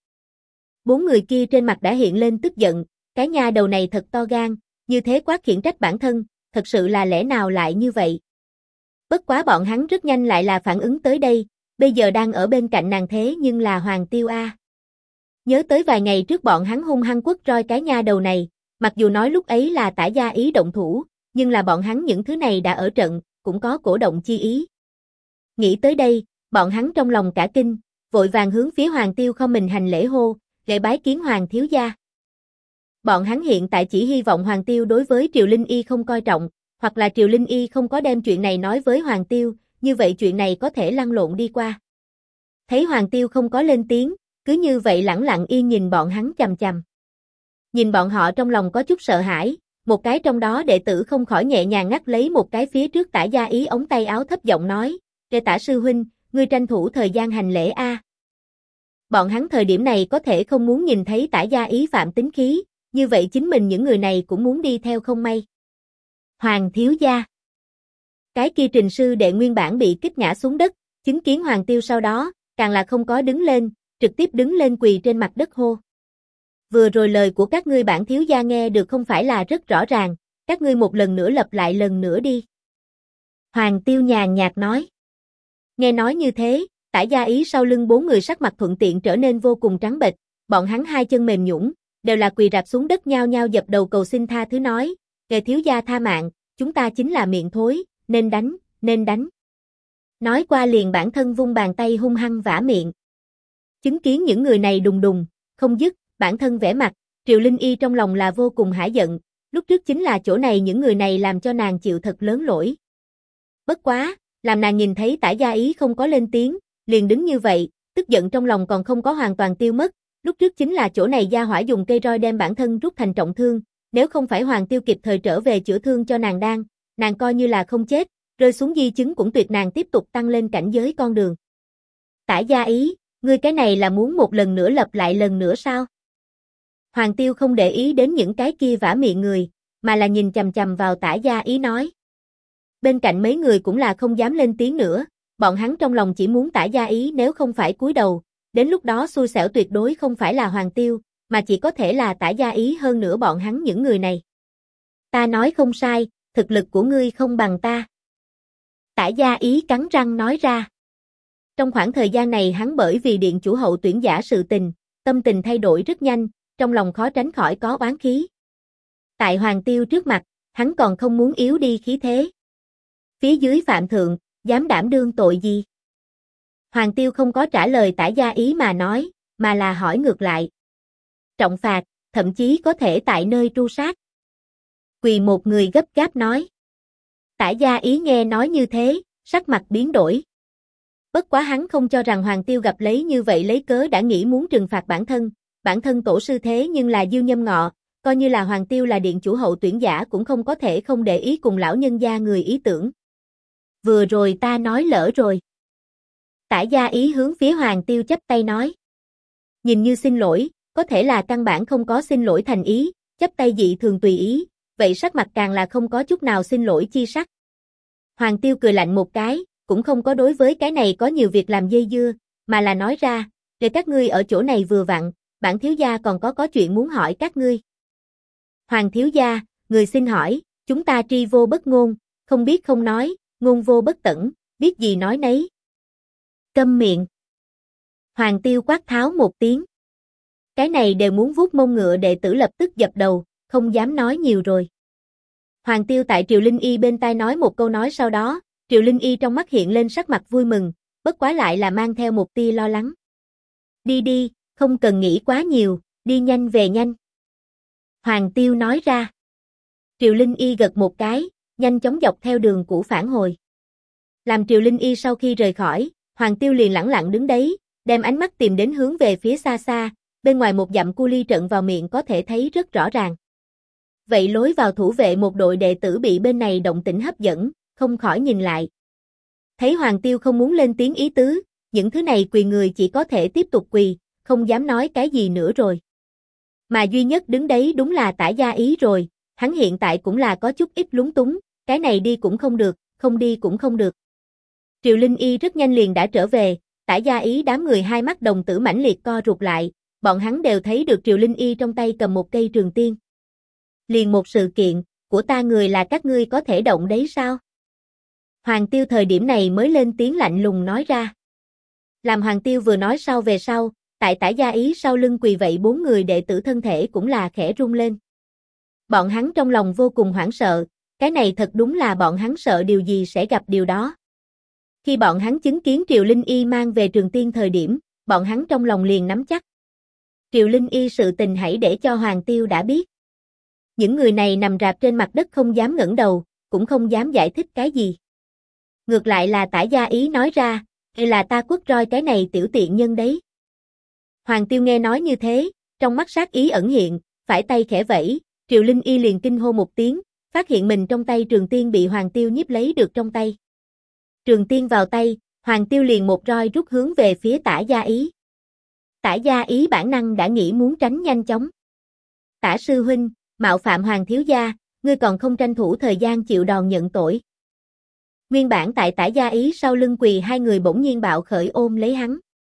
4 người kia trên mặt đã hiện lên tức giận, cái nha đầu này thật to gan, như thế quát khiển trách bản thân, thật sự là lẽ nào lại như vậy? Bất quá bọn hắn rất nhanh lại là phản ứng tới đây, bây giờ đang ở bên cạnh nàng thế nhưng là Hoàng Tiêu a. Nhớ tới vài ngày trước bọn hắn hung hăng quất roi cái nha đầu này, mặc dù nói lúc ấy là Tả gia ý động thủ, nhưng là bọn hắn những thứ này đã ở trận, cũng có cổ động chi ý. Nghĩ tới đây, bọn hắn trong lòng cả kinh, vội vàng hướng phía Hoàng Tiêu không mình hành lễ hô, lễ bái kiến Hoàng thiếu gia. Bọn hắn hiện tại chỉ hy vọng Hoàng Tiêu đối với Triều Linh Y không coi trọng, hoặc là Triều Linh Y không có đem chuyện này nói với Hoàng Tiêu, như vậy chuyện này có thể lăn lộn đi qua. Thấy Hoàng Tiêu không có lên tiếng, cứ như vậy lẳng lặng yên nhìn bọn hắn chằm chằm. Nhìn bọn họ trong lòng có chút sợ hãi, một cái trong đó đệ tử không khỏi nhẹ nhàng ngắt lấy một cái phía trước Tả gia ý ống tay áo thấp giọng nói, "Kệ Tả sư huynh, ngươi tranh thủ thời gian hành lễ a." Bọn hắn thời điểm này có thể không muốn nhìn thấy Tả gia ý phạm tính khí, như vậy chính mình những người này cũng muốn đi theo không may. Hoàng thiếu gia. Cái kia Trình sư đệ nguyên bản bị kích ngã xuống đất, chứng kiến Hoàng Tiêu sau đó, càng là không có đứng lên, trực tiếp đứng lên quỳ trên mặt đất hô. Vừa rồi lời của các ngươi bản thiếu gia nghe được không phải là rất rõ ràng, các ngươi một lần nữa lặp lại lần nữa đi. Hoàng Tiêu nhàn nhạt nói. Nghe nói như thế, Tả gia ý sau lưng 4 người sắc mặt thuận tiện trở nên vô cùng trắng bệch, bọn hắn hai chân mềm nhũn, đều là quỳ rạp xuống đất nhao nhao dập đầu cầu xin tha thứ nói, "Kệ thiếu gia tha mạng, chúng ta chính là miệng thối, nên đánh, nên đánh." Nói qua liền bản thân vung bàn tay hung hăng vả miệng. Chứng kiến những người này đùng đùng, không dứt, bản thân vẻ mặt, Triều Linh Y trong lòng là vô cùng hả giận, lúc trước chính là chỗ này những người này làm cho nàng chịu thật lớn lỗi. Bất quá, làm nàng nhìn thấy Tả gia ý không có lên tiếng, liền đứng như vậy, tức giận trong lòng còn không có hoàn toàn tiêu mất, lúc trước chính là chỗ này gia hỏa dùng cây roi đem bản thân rút thành trọng thương, nếu không phải Hoàng Tiêu kịp thời trở về chữa thương cho nàng coi như là không chết, rơi xuống di chứng cũng tuyệt nàng tiếp tục tăng lên cảnh giới con đường. Tả gia ý, ngươi cái này là muốn một lần nữa lặp lại lần nữa sao? Hoàng Tiêu không để ý đến những cái kia vả miệng người, mà là nhìn chằm chằm vào Tả gia ý nói. Bên cạnh mấy người cũng là không dám lên tiếng nữa, bọn hắn trong lòng chỉ muốn Tả gia ý nếu không phải cúi đầu, đến lúc đó xui xẻo tuyệt đối không phải là Hoàng Tiêu, mà chỉ có thể là Tả gia ý hơn nữa bọn hắn những người này. Ta nói không sai, thực lực của ngươi không bằng ta. Tả gia ý cắn răng nói ra. Trong khoảng thời gian này hắn bởi vì điện chủ hậu tuyển giả sự tình, tâm tình thay đổi rất nhanh, trong lòng khó tránh khỏi có oán khí. Tại Hoàng Tiêu trước mặt, hắn còn không muốn yếu đi khí thế. Phía dưới phạm thượng, dám đảm đương tội gì? Hoàng Tiêu không có trả lời Tả gia ý mà nói, mà là hỏi ngược lại. Trọng phạt, thậm chí có thể tại nơi tru sát. Quỳ một người gấp gáp nói. Tả gia ý nghe nói như thế, sắc mặt biến đổi. Bất quá hắn không cho rằng Hoàng Tiêu gặp lấy như vậy lấy cớ đã nghĩ muốn trừng phạt bản thân tổ sư thế nhưng là Diêu Nhâm Ngọ, coi như là Hoàng Tiêu là điện chủ hậu tuyển giả cũng không có thể không để ý cùng lão nhân gia người ý tưởng. Vừa rồi ta nói lỡ rồi. Tả gia ý hướng phía Hoàng Tiêu chắp tay nói. Nhìn như xin lỗi, có thể là căn bản không có xin lỗi thành ý, chắp tay dị thường tùy ý, vậy sắc mặt càng là không có chút nào xin lỗi chi sắc. Hoàng Tiêu cười lạnh một cái, cũng không có đối với cái này có nhiều việc làm dây dưa, mà là nói ra, để các ngươi ở chỗ này vừa vặn, bản thiếu gia còn có chuyện muốn hỏi các ngươi. Hoàng thiếu gia, người xin hỏi, chúng ta tri vô bất ngôn, không biết không nói, ngôn vô bất tẩn, biết gì nói nấy. Câm miệng. Hoàng Tiêu quát tháo một tiếng. Cái này đều muốn vuốt mông ngựa đệ tử lập tức dập đầu, không dám nói nhiều rồi. Hoàng Tiêu tại Triệu Linh Y bên tai nói một câu nói sau đó, Triệu Linh Y trong mắt hiện lên sắc mặt vui mừng, bất quá lại là mang theo một tia lo lắng. Đi đi, không cần nghĩ quá nhiều, đi nhanh về nhanh. Hoàng Tiêu nói ra. Triệu Linh Y gật một cái, nhanh chóng dọc theo đường cũ phản hồi. Làm Triệu Linh Y sau khi rời khỏi, Hoàng Tiêu liền lẳng lặng đứng đấy, đem ánh mắt tìm đến hướng về phía xa xa, bên ngoài một dặm cu ly trận vào miệng có thể thấy rất rõ ràng. Vậy lối vào thủ vệ một đội đệ tử bị bên này động tĩnh hấp dẫn, không khỏi nhìn lại. Thấy Hoàng Tiêu không muốn lên tiếng ý tứ, những thứ này quỳ người chỉ có thể tiếp tục quỳ, không dám nói cái gì nữa rồi. Mà duy nhất đứng đấy đúng là Tả Gia Ý rồi, hắn hiện tại cũng là có chút ít lúng túng, cái này đi cũng không được, không đi cũng không được. Triệu Linh Y rất nhanh liền đã trở về, Tả Gia Ý đám người hai mắt đồng tử mãnh liệt co rụt lại, bọn hắn đều thấy được Triệu Linh Y trong tay cầm một cây trường tiên. Liền một sự kiện, của ta người là các ngươi có thể động đấy sao? Hoàng Tiêu thời điểm này mới lên tiếng lạnh lùng nói ra. Làm Hoàng Tiêu vừa nói sau về sau, tại Tả Gia Ý sau lưng quỳ vậy 4 người đệ tử thân thể cũng là khẽ rung lên. Bọn hắn trong lòng vô cùng hoảng sợ, cái này thật đúng là bọn hắn sợ điều gì sẽ gặp điều đó. Khi bọn hắn chứng kiến Triệu Linh Y mang về trường tiên thời điểm, bọn hắn trong lòng liền nắm chắc. Triệu Linh Y sự tình hãy để cho Hoàng Tiêu đã biết. Những người này nằm rạp trên mặt đất không dám ngẩng đầu, cũng không dám giải thích cái gì. Ngược lại là Tả Gia Ý nói ra, là ta quất roi cái này tiểu tiện nhân đấy. Hoàng Tiêu nghe nói như thế, trong mắt sát ý ẩn hiện, phải tay khẽ vẫy, Triệu Linh Y liền kinh hô một tiếng, phát hiện mình trong tay trường tiên bị Hoàng Tiêu nhiếp lấy được trong tay. Trường tiên vào tay, Hoàng Tiêu liền một roi rút hướng về phía Tả Gia Ý. Tả Gia Ý bản năng đã nghĩ muốn tránh nhanh chóng. Tả sư huynh, mạo phạm Hoàng thiếu gia, ngươi còn không tranh thủ thời gian chịu đòn nhận tội. Nguyên bản tại Tả Gia Ý sau lưng quỳ hai người bỗng nhiên bạo khởi ôm lấy hắn.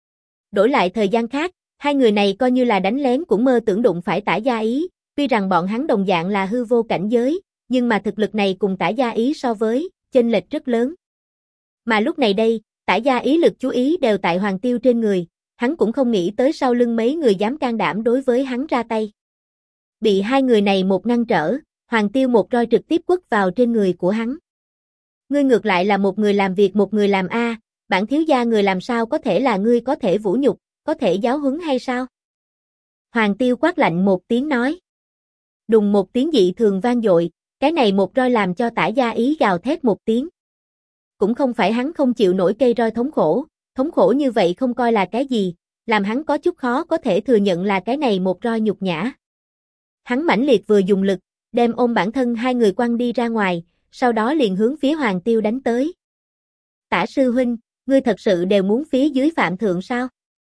Đổi lại thời gian khác, hai người này coi như là đánh lén cũng mơ tưởng đụng phải Tả Gia Ý, tuy rằng bọn hắn đồng dạng là hư vô cảnh giới, nhưng mà thực lực này cùng Tả Gia Ý so với, chênh lệch rất lớn. Mà lúc này đây, Tả Gia Ý lực chú ý đều tại Hoàng Tiêu trên người, hắn cũng không nghĩ tới sau lưng mấy người dám can đảm đối với hắn ra tay. Bị hai người này một ngăn trở, Hoàng Tiêu một roi trực tiếp quất vào trên người của hắn. Ngươi ngược lại là một người làm việc một người làm A, bản thiếu gia người làm sao có thể là ngươi có thể vũ nhục, có thể giáo huấn hay sao? Hoàng Tiêu quát lạnh một tiếng nói. Đùng một tiếng dị thường vang dội, cái này một roi làm cho Tả Gia Ý gào thét một tiếng. Cũng không phải hắn không chịu nổi cây roi thống khổ như vậy không coi là cái gì, làm hắn có chút khó có thể thừa nhận là cái này một roi nhục nhã. Hắn mãnh liệt vừa dùng lực, đem ôm bản thân hai người quăng đi ra ngoài, sau đó liền hướng phía Hoàng Tiêu đánh tới. Tả sư huynh, ngươi thật sự đều muốn phía dưới phạm thượng sao?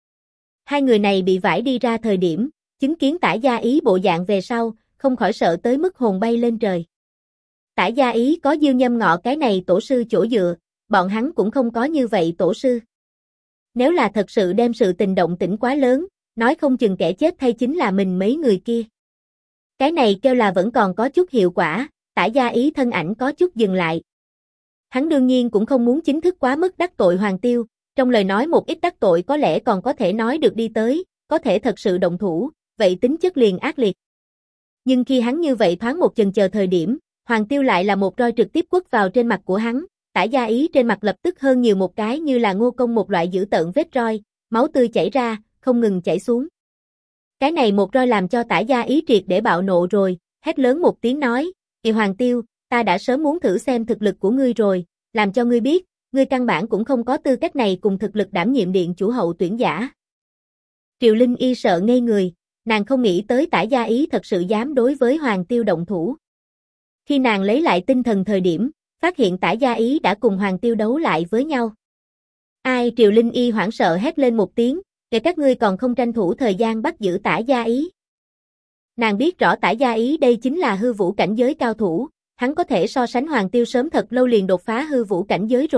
Hai người này bị vải đi ra thời điểm, chứng kiến Tả Gia Ý bộ dạng về sau, không khỏi sợ tới mức hồn bay lên trời. Tả Gia Ý có Diêu Nhâm Ngọ cái này tổ sư chỗ dựa, bọn hắn cũng không có như vậy tổ sư. Nếu là thật sự đem sự tình động tĩnh quá lớn, nói không chừng kẻ chết thay chính là mình mấy người kia. Cái này kêu là vẫn còn có chút hiệu quả, Tả Gia Ý thân ảnh có chút dừng lại. Hắn đương nhiên cũng không muốn chính thức quá mức đắc tội Hoàng Tiêu, trong lời nói một ít đắc tội có lẽ còn có thể nói được đi tới, có thể thật sự động thủ, vậy tính chất liền ác liệt. Nhưng khi hắn như vậy thoáng một chần chờ thời điểm, Hoàng Tiêu lại là một roi trực tiếp quất vào trên mặt của hắn, Tả Gia Ý trên mặt lập tức hơn nhiều một cái như là Ngô Công một loại dữ tợn vết roi, máu tươi chảy ra, không ngừng chảy xuống. Cái này một roi làm cho Tả Gia Ý triệt để bạo nộ rồi, hét lớn một tiếng nói, Hoàng Tiêu, ta đã sớm muốn thử xem thực lực của ngươi rồi, làm cho ngươi biết, ngươi căn bản cũng không có tư cách này cùng thực lực đảm nhiệm điện chủ hậu tuyển giả. Triệu Linh Y sợ ngây người, nàng không nghĩ tới Tả Gia Ý thật sự dám đối với Hoàng Tiêu động thủ. Khi nàng lấy lại tinh thần thời điểm, phát hiện Tả Gia Ý đã cùng Hoàng Tiêu đấu lại với nhau. Ai? Triệu Linh Y hoảng sợ hét lên một tiếng, để các ngươi còn không tranh thủ thời gian bắt giữ Tả Gia Ý. Nàng biết rõ Tả Gia Ý đây chính là hư vũ cảnh giới cao thủ, hắn có thể so sánh Hoàng Tiêu sớm thật lâu liền đột phá hư vũ cảnh giới rồi,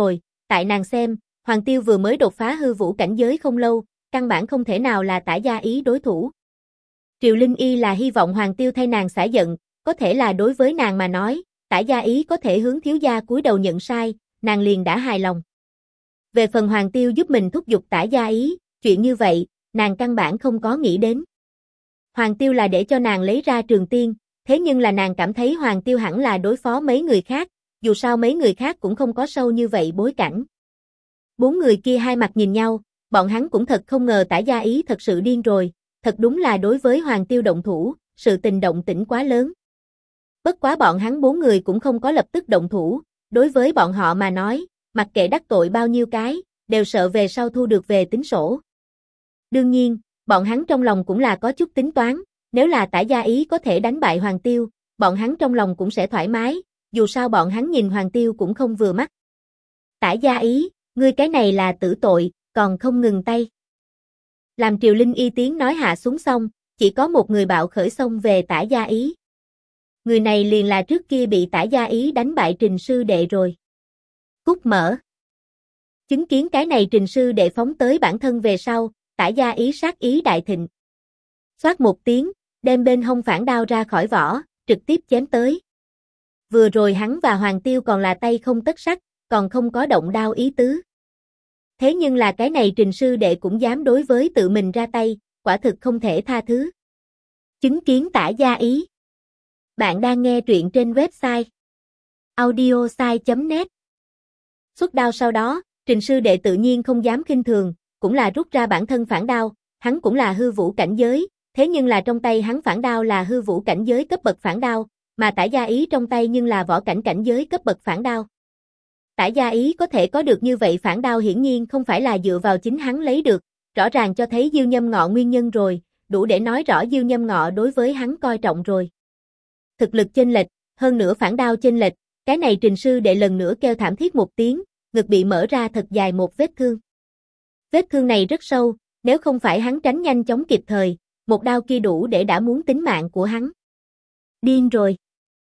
tại nàng xem, Hoàng Tiêu vừa mới đột phá hư vũ cảnh giới không lâu, căn bản không thể nào là Tả Gia Ý đối thủ. Triệu Linh Y là hy vọng Hoàng Tiêu thay nàng xả giận, có thể là đối với nàng mà nói, Tả Gia Ý có thể hướng thiếu gia cúi đầu nhận sai, nàng liền đã hài lòng. Về phần Hoàng Tiêu giúp mình thúc giục Tả Gia Ý, chuyện như vậy, nàng căn bản không có nghĩ đến. Hoàng Tiêu là để cho nàng lấy ra Trường Tiên, thế nhưng là nàng cảm thấy Hoàng Tiêu hẳn là đối phó mấy người khác, dù sao mấy người khác cũng không có sâu như vậy bối cảnh. Bốn người kia hai mặt nhìn nhau, bọn hắn cũng thật không ngờ Tả Gia Ý thật sự điên rồi, thật đúng là đối với Hoàng Tiêu động thủ, sự tình động tĩnh quá lớn. Bất quá bọn hắn bốn người cũng không có lập tức động thủ, đối với bọn họ mà nói, mặc kệ đắc tội bao nhiêu cái, đều sợ về sau thu được về tính sổ. Đương nhiên, bọn hắn trong lòng cũng là có chút tính toán, nếu là Tả Gia Ý có thể đánh bại Hoàng Tiêu, bọn hắn trong lòng cũng sẽ thoải mái, dù sao bọn hắn nhìn Hoàng Tiêu cũng không vừa mắt. Tả Gia Ý, ngươi cái này là tử tội, còn không ngừng tay. Làm Triều Linh Y tiếng nói hạ xuống xong, chỉ có một người bạo khởi xông về Tả Gia Ý. Người này liền là trước kia bị Tả Gia Ý đánh bại Trình sư đệ rồi. Cút mở. Chứng kiến cái này Trình sư đệ phóng tới bản thân về sau, Tả Gia Ý sát ý đại thịnh. Xoát một tiếng, đem bên hông phản đao ra khỏi vỏ, trực tiếp chém tới. Vừa rồi hắn và Hoàng Tiêu còn là tay không tất sắt, còn không có động đao ý tứ. Thế nhưng là cái này Trình sư đệ cũng dám đối với tự mình ra tay, quả thực không thể tha thứ. Chứng kiến Tả Gia Ý. Bạn đang nghe truyện trên website audiosai.net. Xuất đao sau đó, Trình sư đệ tự nhiên không dám khinh thường, cũng là rút ra bản thân phản đao, hắn cũng là hư vũ cảnh giới, thế nhưng là trong tay hắn phản đao là hư vũ cảnh giới cấp bậc phản đao, mà Tả Gia Ý trong tay nhưng là võ cảnh cảnh giới cấp bậc phản đao. Tả Gia Ý có thể có được như vậy phản đao hiển nhiên không phải là dựa vào chính hắn lấy được, rõ ràng cho thấy Diêu Nhâm Ngọ nguyên nhân rồi, đủ để nói rõ Diêu Nhâm Ngọ đối với hắn coi trọng rồi. Thực lực chênh lệch, hơn nữa phản đao chênh lệch, cái này Trình sư đệ lần nữa kêu thảm thiết một tiếng, ngực bị mở ra thật dài một vết thương. Vết thương này rất sâu, nếu không phải hắn tránh nhanh chóng kịp thời, một đao kia đủ để đã muốn tính mạng của hắn. Điên rồi.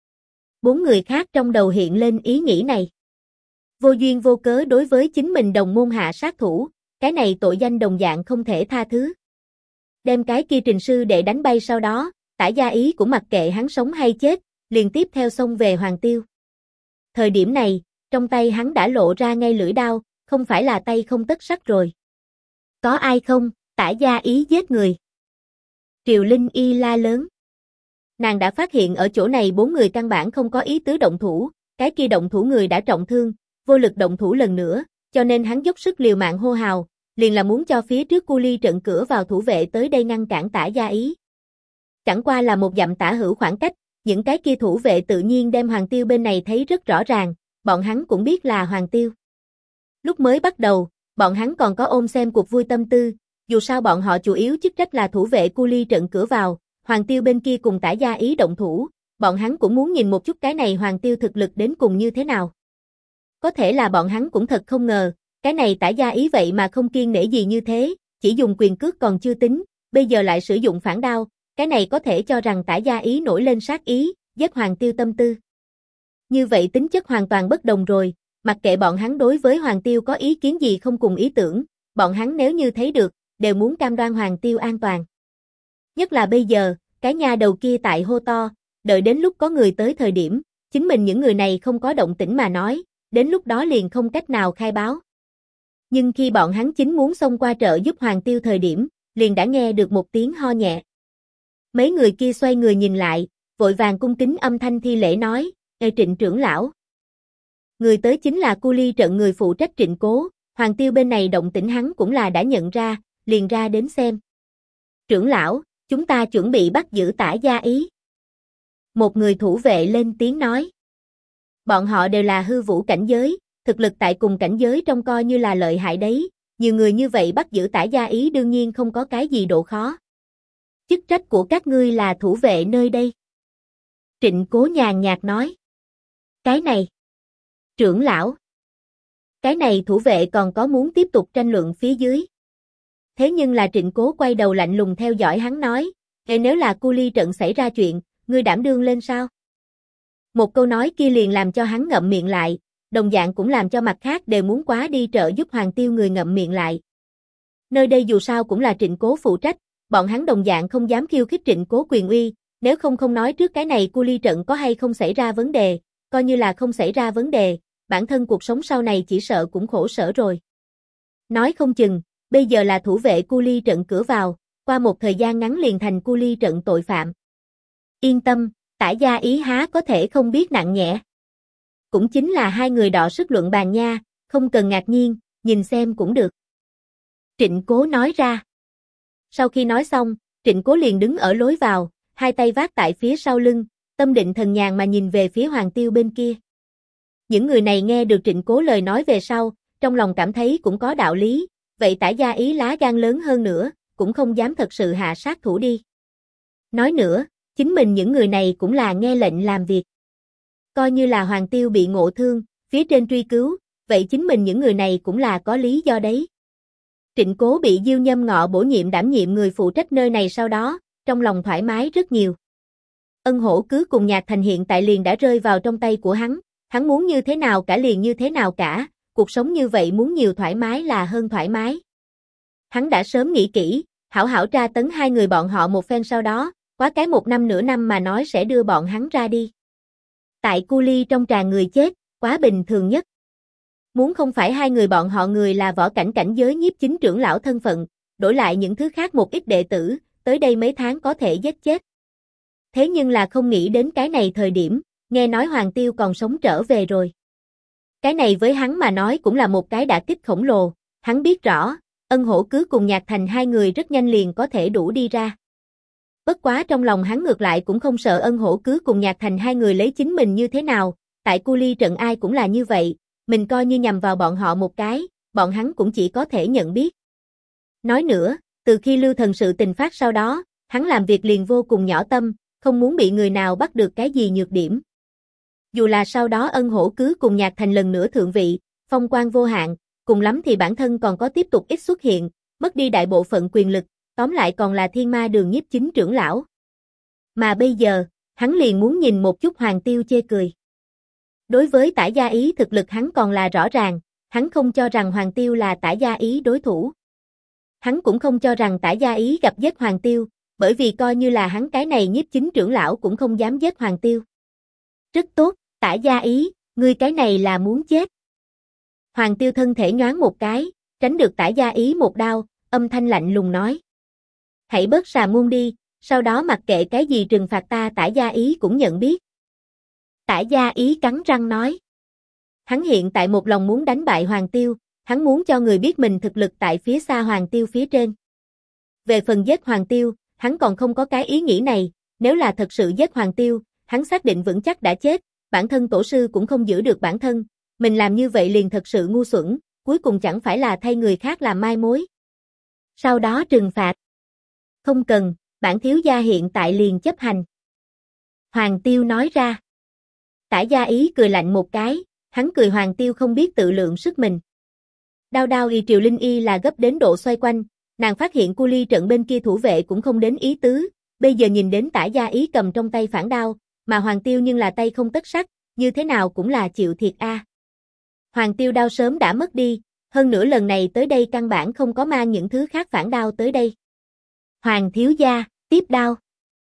Bốn người khác trong đầu hiện lên ý nghĩ này. Vô duyên vô cớ đối với chính mình đồng môn hạ sát thủ, cái này tội danh đồng dạng không thể tha thứ. Đem cái kia Trình sư đệ đánh bay sau đó, Tả Gia Ý cũng mặc kệ hắn sống hay chết, liền tiếp theo xông về Hoàng Tiêu. Thời điểm này, trong tay hắn đã lộ ra ngay lưỡi đao, không phải là tay không tất sắt rồi. Có ai không, Tả Gia Ý giết người. Triều Linh Y la lớn. Nàng đã phát hiện ở chỗ này bốn người căn bản không có ý tứ động thủ, cái kia động thủ người đã trọng thương, vô lực động thủ lần nữa, cho nên hắn dốc sức liều mạng hô hào, liền là muốn cho phía trước cu ly trận cửa vào thủ vệ tới đây ngăn cản Tả Gia Ý. Chẳng qua là một dặm tả hữu khoảng cách, những cái kia thủ vệ tự nhiên đem Hoàng Tiêu bên này thấy rất rõ ràng, bọn hắn cũng biết là Hoàng Tiêu. Lúc mới bắt đầu, bọn hắn còn có ôm xem cuộc vui tâm tư, dù sao bọn họ chủ yếu chức trách là thủ vệ cu ly trận cửa vào, Hoàng Tiêu bên kia cùng Tả Gia Ý động thủ, bọn hắn cũng muốn nhìn một chút cái này Hoàng Tiêu thực lực đến cùng như thế nào. Có thể là bọn hắn cũng thật không ngờ, cái này Tả Gia Ý vậy mà không kiêng nể gì như thế, chỉ dùng quyền cước còn chưa tính, bây giờ lại sử dụng phản đao, cái này có thể cho rằng Tả Gia Ý nổi lên sát ý, giết Hoàng Tiêu tâm tư. Như vậy tính chất hoàn toàn bất đồng rồi, mặc kệ bọn hắn đối với Hoàng Tiêu có ý kiến gì không cùng ý tưởng, bọn hắn nếu như thấy được, đều muốn cam đoan Hoàng Tiêu an toàn. Nhất là bây giờ, cái nha đầu kia tại hô to, đợi đến lúc có người tới thời điểm, chính mình những người này không có động tĩnh mà nói, đến lúc đó liền không cách nào khai báo. Nhưng khi bọn hắn chính muốn xông qua trợ giúp Hoàng Tiêu thời điểm, liền đã nghe được một tiếng ho nhẹ. Mấy người kia xoay người nhìn lại, vội vàng cung kính âm thanh thi lễ nói, Trịnh trưởng lão. Người tới chính là cu ly trận người phụ trách Trịnh Cố, Hoàng Tiêu bên này động tĩnh hắn cũng là đã nhận ra, liền ra đến xem. Trưởng lão, chúng ta chuẩn bị bắt giữ Tả Gia Ý. Một người thủ vệ lên tiếng nói. Bọn họ đều là hư vũ cảnh giới, thực lực tại cùng cảnh giới trong coi như là lợi hại đấy, nhiều người như vậy bắt giữ Tả Gia Ý đương nhiên không có cái gì độ khó. Chức trách của các ngươi là thủ vệ nơi đây. Trịnh Cố nhàn nhạt nói. Cái này. Trưởng lão. Cái này thủ vệ còn có muốn tiếp tục tranh luận phía dưới. Thế nhưng là Trịnh Cố quay đầu lạnh lùng theo dõi hắn nói, nếu là cu ly trận xảy ra chuyện, ngươi đảm đương lên sao? Một câu nói kia liền làm cho hắn ngậm miệng lại, đồng dạng cũng làm cho mặt khác đều muốn quá đi trợ giúp Hoàng Tiêu người ngậm miệng lại. Nơi đây dù sao cũng là Trịnh Cố phụ trách, bọn hắn đồng dạng không dám khiêu khích Trịnh Cố quyền uy, nếu không nói trước cái này cu ly trận có hay không xảy ra vấn đề, coi như là không xảy ra vấn đề, bản thân cuộc sống sau này chỉ sợ cũng khổ sở rồi. Nói không chừng, bây giờ là thủ vệ cu ly trận cửa vào, qua một thời gian ngắn liền thành cu ly trận tội phạm. Yên tâm, Tả Gia Ý há có thể không biết nặng nhẹ. Cũng chính là hai người đọ sức luận bàn nha, không cần ngạc nhiên, nhìn xem cũng được. Trịnh Cố nói ra. Sau khi nói xong, Trịnh Cố liền đứng ở lối vào, hai tay vác tại phía sau lưng, tâm định thần nhàn mà nhìn về phía Hoàng Tiêu bên kia. Những người này nghe được Trịnh Cố lời nói về sau, trong lòng cảm thấy cũng có đạo lý, vậy Tả Gia Ý lá gan lớn hơn nữa, cũng không dám thật sự hạ sát thủ đi. Nói nữa, chính mình những người này cũng là nghe lệnh làm việc. Coi như là Hoàng Tiêu bị ngộ thương, phía trên truy cứu, vậy chính mình những người này cũng là có lý do đấy. Trịnh Cố bị Diêu Nhâm Ngọ bổ nhiệm đảm nhiệm người phụ trách nơi này sau đó, trong lòng thoải mái rất nhiều. Ân Hổ Cứ cùng Nhạc Thành hiện tại liền đã rơi vào trong tay của hắn muốn như thế nào cả liền như thế nào cả, cuộc sống như vậy muốn nhiều thoải mái là hơn thoải mái. Hắn đã sớm nghĩ kỹ, hảo hảo tra tấn hai người bọn họ một phen sau đó, quá cái một năm nửa năm mà nói sẽ đưa bọn hắn ra đi. Tại cu ly trong tràn người chết, quá bình thường nhất. Muốn không phải hai người bọn họ người là võ cảnh cảnh giới nhiếp chính trưởng lão thân phận, đổi lại những thứ khác một ít đệ tử, tới đây mấy tháng có thể giết chết. Thế nhưng là không nghĩ đến cái này thời điểm, nghe nói Hoàng Tiêu còn sống trở về rồi. Cái này với hắn mà nói cũng là một cái đả kích khổng lồ, hắn biết rõ, Ân Hổ Cứ cùng Nhạc Thành hai người rất nhanh liền có thể đủ đi ra. Bất quá trong lòng hắn ngược lại cũng không sợ Ân Hổ Cứ cùng Nhạc Thành hai người lấy chính mình như thế nào, tại cu ly trận ai cũng là như vậy, mình coi như nhằm vào bọn họ một cái, bọn hắn cũng chỉ có thể nhận biết. Nói nữa, từ khi Lưu Thần sự tình phát sau đó, hắn làm việc liền vô cùng nhỏ tâm, không muốn bị người nào bắt được cái gì nhược điểm. Dù là sau đó Ân Hổ Cứ cùng Nhạc Thành lần nữa thượng vị, phong quang vô hạn, cùng lắm thì bản thân còn có tiếp tục ít xuất hiện, mất đi đại bộ phận quyền lực, tóm lại còn là Thiên Ma Đường nhiếp chính trưởng lão. Mà bây giờ, hắn liền muốn nhìn một chút Hoàng Tiêu chê cười. Đối với Tả Gia Ý thực lực hắn còn là rõ ràng, hắn không cho rằng Hoàng Tiêu là Tả Gia Ý đối thủ. Hắn cũng không cho rằng Tả Gia Ý gặp giết Hoàng Tiêu, bởi vì coi như là hắn cái này nhiếp chính trưởng lão cũng không dám giết Hoàng Tiêu. Rất tốt, Tả Gia Ý, ngươi cái này là muốn chết. Hoàng Tiêu thân thể nhoáng một cái, tránh được Tả Gia Ý một đao, âm thanh lạnh lùng nói. Hãy bớt xà ngôn đi, sau đó mặc kệ cái gì trừng phạt ta Tả Gia Ý cũng nhận biết. Tả Gia Ý cắn răng nói. Hắn hiện tại một lòng muốn đánh bại Hoàng Tiêu, hắn muốn cho người biết mình thực lực tại phía xa Hoàng Tiêu phía trên. Về phần giết Hoàng Tiêu, hắn còn không có cái ý nghĩ này, nếu là thật sự giết Hoàng Tiêu, hắn xác định vững chắc đã chết, bản thân tổ sư cũng không giữ được bản thân, mình làm như vậy liền thật sự ngu xuẩn, cuối cùng chẳng phải là thay người khác làm mai mối. Sau đó trừng phạt. Không cần, bản thiếu gia hiện tại liền chấp hành. Hoàng Tiêu nói ra. Tả Gia Ý cười lạnh một cái, hắn cười Hoàng Tiêu không biết tự lượng sức mình. Đao đao y Triều Linh Y là gấp đến độ xoay quanh, nàng phát hiện cu ly trận bên kia thủ vệ cũng không đến ý tứ, bây giờ nhìn đến Tả Gia Ý cầm trong tay phản đao, mà Hoàng Tiêu nhưng là tay không tất sắt, như thế nào cũng là chịu thiệt a. Hoàng Tiêu đao sớm đã mất đi, hơn nữa lần này tới đây căn bản không có mang những thứ khác phản đao tới đây. Hoàng thiếu gia, tiếp đao.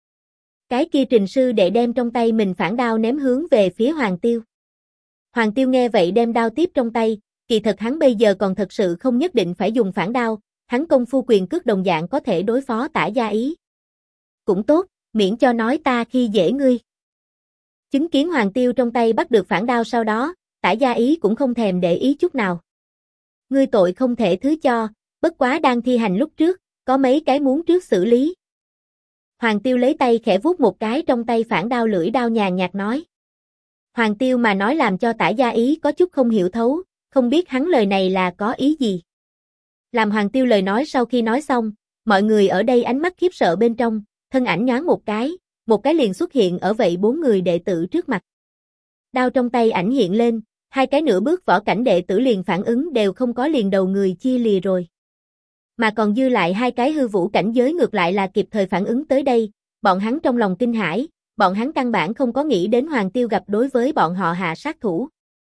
Cái kia Trình sư đệ đem trong tay mình phản đao ném hướng về phía Hoàng Tiêu. Hoàng Tiêu nghe vậy đem đao tiếp trong tay, kỳ thật hắn bây giờ còn thật sự không nhất định phải dùng phản đao, hắn công phu quyền cước đồng dạng có thể đối phó Tả Gia Ý. Cũng tốt, miễn cho nói ta khi dễ ngươi. Chứng kiến Hoàng Tiêu trong tay bắt được phản đao sau đó, Tả Gia Ý cũng không thèm để ý chút nào. Ngươi tội không thể thứ cho, bất quá đang thi hành lúc trước, có mấy cái muốn trước xử lý. Hoàng Tiêu lấy tay khẽ vuốt một cái trong tay phản đao lưỡi đao nhàn nhạt nói. Hoàng Tiêu mà nói làm cho Tả Gia Ý có chút không hiểu thấu, không biết hắn lời này là có ý gì. Làm Hoàng Tiêu lời nói sau khi nói xong, mọi người ở đây ánh mắt khiếp sợ bên trong, thân ảnh nhoáng một cái liền xuất hiện ở vậy 4 người đệ tử trước mặt. Đao trong tay ảnh hiện lên, hai cái nửa bước võ cảnh đệ tử liền phản ứng đều không có liền đầu người chia lìa rồi. Mà còn dư lại hai cái hư vũ cảnh giới ngược lại là kịp thời phản ứng tới đây, bọn hắn trong lòng kinh hãi, bọn hắn căn bản không có nghĩ đến Hoàng Tiêu gặp đối với bọn họ hạ sát thủ.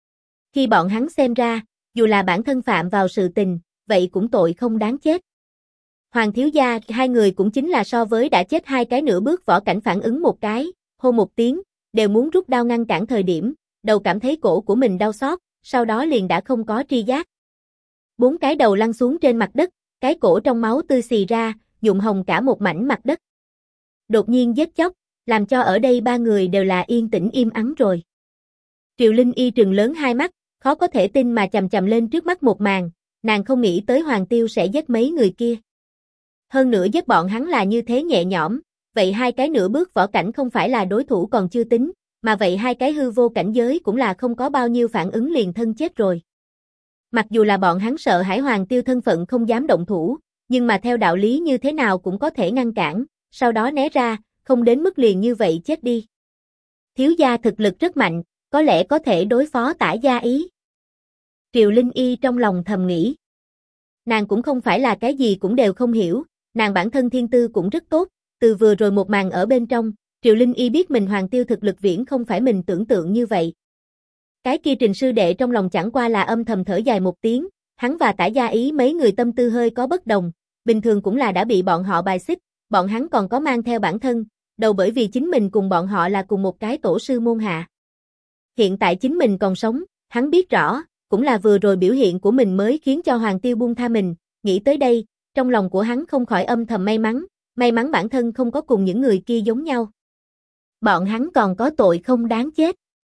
Khi bọn hắn xem ra, dù là bản thân phạm vào sự tình, vậy cũng tội không đáng chết. Hoàng thiếu gia, hai người cũng chính là so với đã chết hai cái nửa bước võ cảnh phản ứng một cái, hô một tiếng, đều muốn rút đao ngăn cản thời điểm, đầu cảm thấy cổ của mình đau xót, sau đó liền đã không có tri giác. Bốn cái đầu lăn xuống trên mặt đất, cái cổ trong máu tươi xì ra, nhuộm hồng cả một mảnh mặt đất. Đột nhiên giết chóc, làm cho ở đây ba người đều là yên tĩnh im ắng rồi. Triệu Linh Y trừng lớn hai mắt, khó có thể tin mà chằm chằm lên trước mắt một màn, nàng không nghĩ tới Hoàng Tiêu sẽ giết mấy người kia. Hơn nữa giết bọn hắn là như thế nhẹ nhõm, vậy hai cái nửa bước võ cảnh không phải là đối thủ còn chưa tính, mà vậy hai cái hư vô cảnh giới cũng là không có bao nhiêu phản ứng liền thân chết rồi. Mặc dù là bọn hắn sợ hãi Hoàng Tiêu thân phận không dám động thủ, nhưng mà theo đạo lý như thế nào cũng có thể ngăn cản, sau đó né ra, không đến mức liền như vậy chết đi. Thiếu gia thực lực rất mạnh, có lẽ có thể đối phó Tả Gia Ý. Triệu Linh Y trong lòng thầm nghĩ. Nàng cũng không phải là cái gì cũng đều không hiểu, nàng bản thân thiên tư cũng rất tốt, từ vừa rồi một màn ở bên trong, Triệu Linh Y biết mình Hoàng Tiêu thực lực viễn không phải mình tưởng tượng như vậy. Cái kia Trình sư đệ trong lòng chẳng qua là âm thầm thở dài một tiếng, hắn và Tả Gia Ý mấy người tâm tư hơi có bất đồng, bình thường cũng là đã bị bọn họ bài xích, bọn hắn còn có mang theo bản thân, đầu bởi vì chính mình cùng bọn họ là cùng một cái tổ sư môn hạ. Hiện tại chính mình còn sống, hắn biết rõ, cũng là vừa rồi biểu hiện của mình mới khiến cho Hoàng Tiêu buông tha mình, nghĩ tới đây, trong lòng của hắn không khỏi âm thầm may mắn bản thân không có cùng những người kia giống nhau. Bọn hắn còn có tội không đáng chết.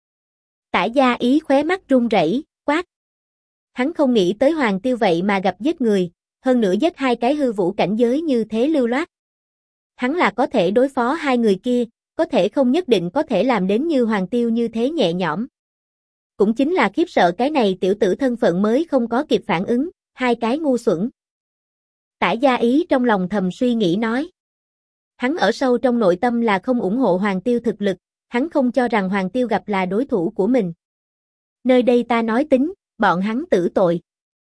Tả Gia Ý khóe mắt run rẩy, quát. Hắn không nghĩ tới Hoàng Tiêu vậy mà gặp giết người, hơn nữa giết hai cái hư vũ cảnh giới như thế lưu loát. Hắn là có thể đối phó hai người kia, có thể không nhất định có thể làm đến như Hoàng Tiêu như thế nhẹ nhõm. Cũng chính là khiếp sợ cái này tiểu tử thân phận mới không có kịp phản ứng, hai cái ngu xuẩn. Tả Gia Ý trong lòng thầm suy nghĩ nói. Hắn ở sâu trong nội tâm là không ủng hộ Hoàng Tiêu thực lực, hắn không cho rằng Hoàng Tiêu gặp là đối thủ của mình. Nơi đây ta nói tính, bọn hắn tử tội.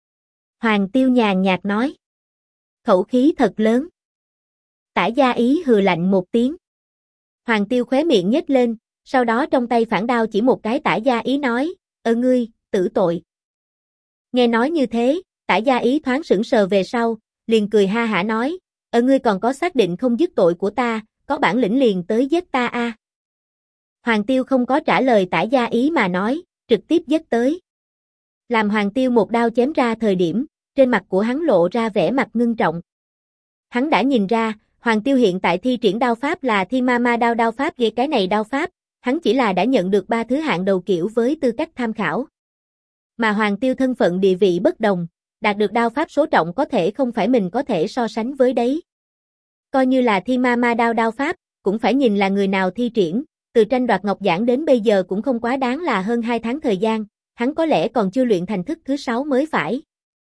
Hoàng Tiêu nhàn nhạt nói. Khẩu khí thật lớn. Tả Gia Ý hừ lạnh một tiếng. Hoàng Tiêu khóe miệng nhếch lên, sau đó trong tay phản đao chỉ một cái Tả Gia Ý nói, ngươi, tử tội. Nghe nói như thế, Tả Gia Ý thoáng sững sờ về sau, liền cười ha hả nói, ngươi còn có xác định không dứt tội của ta, có bản lĩnh liền tới giết ta a. Hoàng Tiêu không có trả lời Tả Gia Ý mà nói, trực tiếp giết tới. Làm Hoàng Tiêu một đao chém ra thời điểm, trên mặt của hắn lộ ra vẻ mặt ngưng trọng. Hắn đã nhìn ra, Hoàng Tiêu hiện tại thi triển đao pháp là Thi Ma Ma đao đao pháp ghê cái này đao pháp, hắn chỉ là đã nhận được 3 thứ hạng đầu kiểu với tư cách tham khảo. Mà Hoàng Tiêu thân phận địa vị bất đồng, đạt được đao pháp số trọng có thể không phải mình có thể so sánh với đấy. Coi như là Thi Ma Ma đao đao pháp, cũng phải nhìn là người nào thi triển, từ tranh đoạt ngọc giản đến bây giờ cũng không quá đáng là hơn 2 tháng thời gian, hắn có lẽ còn chưa luyện thành thức thứ 6 mới phải.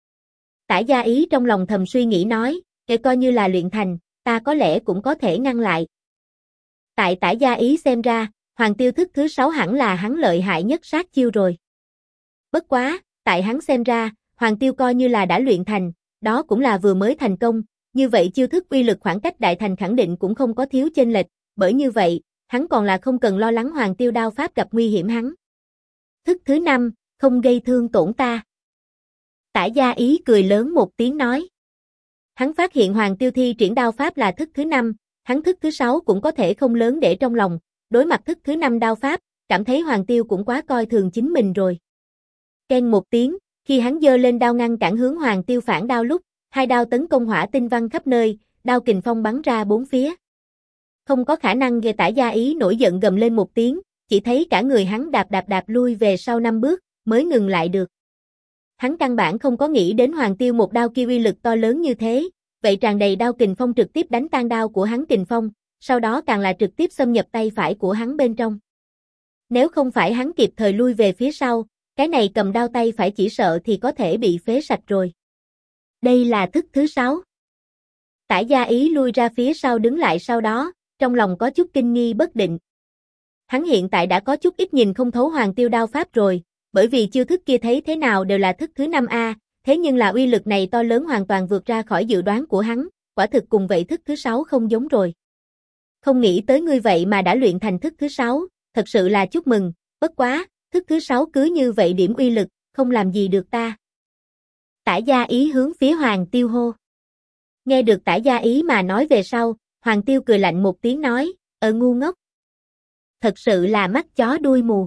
Tả Gia Ý trong lòng thầm suy nghĩ nói, kể coi như là luyện thành, ta có lẽ cũng có thể ngăn lại. Tại Tả Gia Ý xem ra, Hoàng Tiêu thức thứ 6 hẳn là hắn lợi hại nhất sát chiêu rồi. Bất quá, tại hắn xem ra, Hoàng Tiêu coi như là đã luyện thành, đó cũng là vừa mới thành công, như vậy chiêu thức uy lực khoảng cách đại thành khẳng định cũng không có thiếu chênh lệch, bởi như vậy, hắn còn là không cần lo lắng Hoàng Tiêu đao pháp gặp nguy hiểm hắn. Thức thứ 5, không gây thương tổn ta. Tả Gia Ý cười lớn một tiếng nói. Hắn phát hiện Hoàng Tiêu thi triển đao pháp là thức thứ 5, hắn thức thứ 6 cũng có thể không lớn để trong lòng, đối mặt thức thứ 5 đao pháp, cảm thấy Hoàng Tiêu cũng quá coi thường chính mình rồi. Keng một tiếng, khi hắn giơ lên đao ngăn cản hướng Hoàng Tiêu phản đao lúc, hai đao tấn công hỏa tinh văng khắp nơi, đao kình phong bắn ra bốn phía. Không có khả năng ghê. Tả Gia Ý nổi giận gầm lên một tiếng, chỉ thấy cả người hắn đạp lui về sau 5 bước, mới ngừng lại được. Hắn căn bản không có nghĩ đến Hoàng Tiêu một đao kia uy lực to lớn như thế, vậy tràn đầy đao kình phong trực tiếp đánh tan đao của hắn kình phong, sau đó càng là trực tiếp xâm nhập tay phải của hắn bên trong. Nếu không phải hắn kịp thời lui về phía sau, cái này cầm đao tay phải chỉ sợ thì có thể bị phế sạch rồi. Đây là thức thứ 6. Tả Gia Ý lui ra phía sau đứng lại sau đó, trong lòng có chút kinh nghi bất định. Hắn hiện tại đã có chút ít nhìn không thấu Hoàng Tiêu đao pháp rồi, bởi vì chiêu thức kia thấy thế nào đều là thức thứ 5A, thế nhưng là uy lực này to lớn hoàn toàn vượt ra khỏi dự đoán của hắn, quả thực cùng vậy thức thứ 6 không giống rồi. Không nghĩ tới ngươi vậy mà đã luyện thành thức thứ 6, thật sự là chúc mừng, bất quá, thức thứ 6 cứ như vậy điểm uy lực, không làm gì được ta. Tả Gia Ý hướng phía Hoàng Tiêu hô. Nghe được Tả Gia Ý mà nói về sau, Hoàng Tiêu cười lạnh một tiếng nói, ngu ngốc. Thật sự là mắt chó đuôi mù.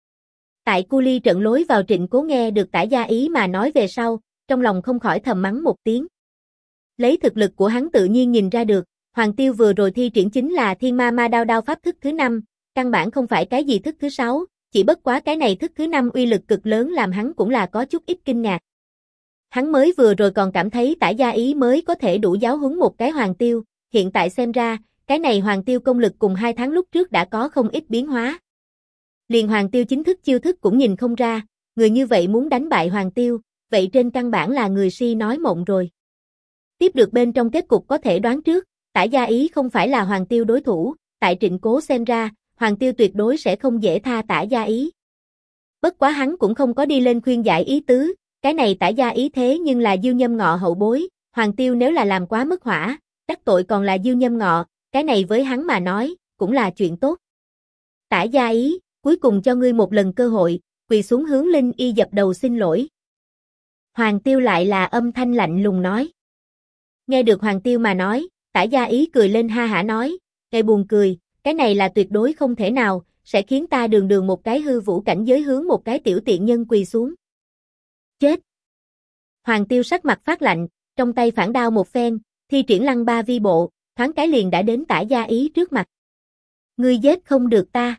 Tại cu ly trận lối vào Trịnh Cố nghe được Tả Gia Ý mà nói về sau, trong lòng không khỏi thầm mắng một tiếng. Lấy thực lực của hắn tự nhiên nhìn ra được, Hoàng Tiêu vừa rồi thi triển chính là Thiên Ma Ma Đao Đao pháp thức thứ 5, căn bản không phải cái gì thức thứ 6, chỉ bất quá cái này thức thứ 5 uy lực cực lớn làm hắn cũng là có chút ít kinh ngạc. Hắn mới vừa rồi còn cảm thấy Tả Gia Ý mới có thể đủ giáo huấn một cái Hoàng Tiêu, hiện tại xem ra, cái này Hoàng Tiêu công lực cùng 2 tháng lúc trước đã có không ít biến hóa. Liền Hoàng Tiêu chính thức chiêu thức cũng nhìn không ra, người như vậy muốn đánh bại Hoàng Tiêu, vậy trên căn bản là người si nói mộng rồi. Tiếp được bên trong kết cục có thể đoán trước, Tả Gia Ý không phải là Hoàng Tiêu đối thủ, tại Trịnh Cố xem ra, Hoàng Tiêu tuyệt đối sẽ không dễ tha Tả Gia Ý. Bất quá hắn cũng không có đi lên khuyên giải ý tứ, cái này Tả Gia Ý thế nhưng là Diêu Nhâm Ngọ hậu bối, Hoàng Tiêu nếu là làm quá mức hỏa, đắc tội còn là Diêu Nhâm Ngọ, cái này với hắn mà nói, cũng là chuyện tốt. Tả Gia Ý, cuối cùng cho ngươi một lần cơ hội, quỳ xuống hướng Linh Y dập đầu xin lỗi. Hoàng Tiêu lại là âm thanh lạnh lùng nói. Nghe được Hoàng Tiêu mà nói, Tả Gia Ý cười lên ha hả nói, ngài buồn cười, cái này là tuyệt đối không thể nào, sẽ khiến ta đường đường một cái hư vũ cảnh giới hướng một cái tiểu tiện nhân quỳ xuống. Chết! Hoàng Tiêu sắc mặt phát lạnh, trong tay phản đao một phen, thi triển lăng ba vi bộ, thoáng cái liền đã đến Tả Gia Ý trước mặt. Ngươi giết không được ta.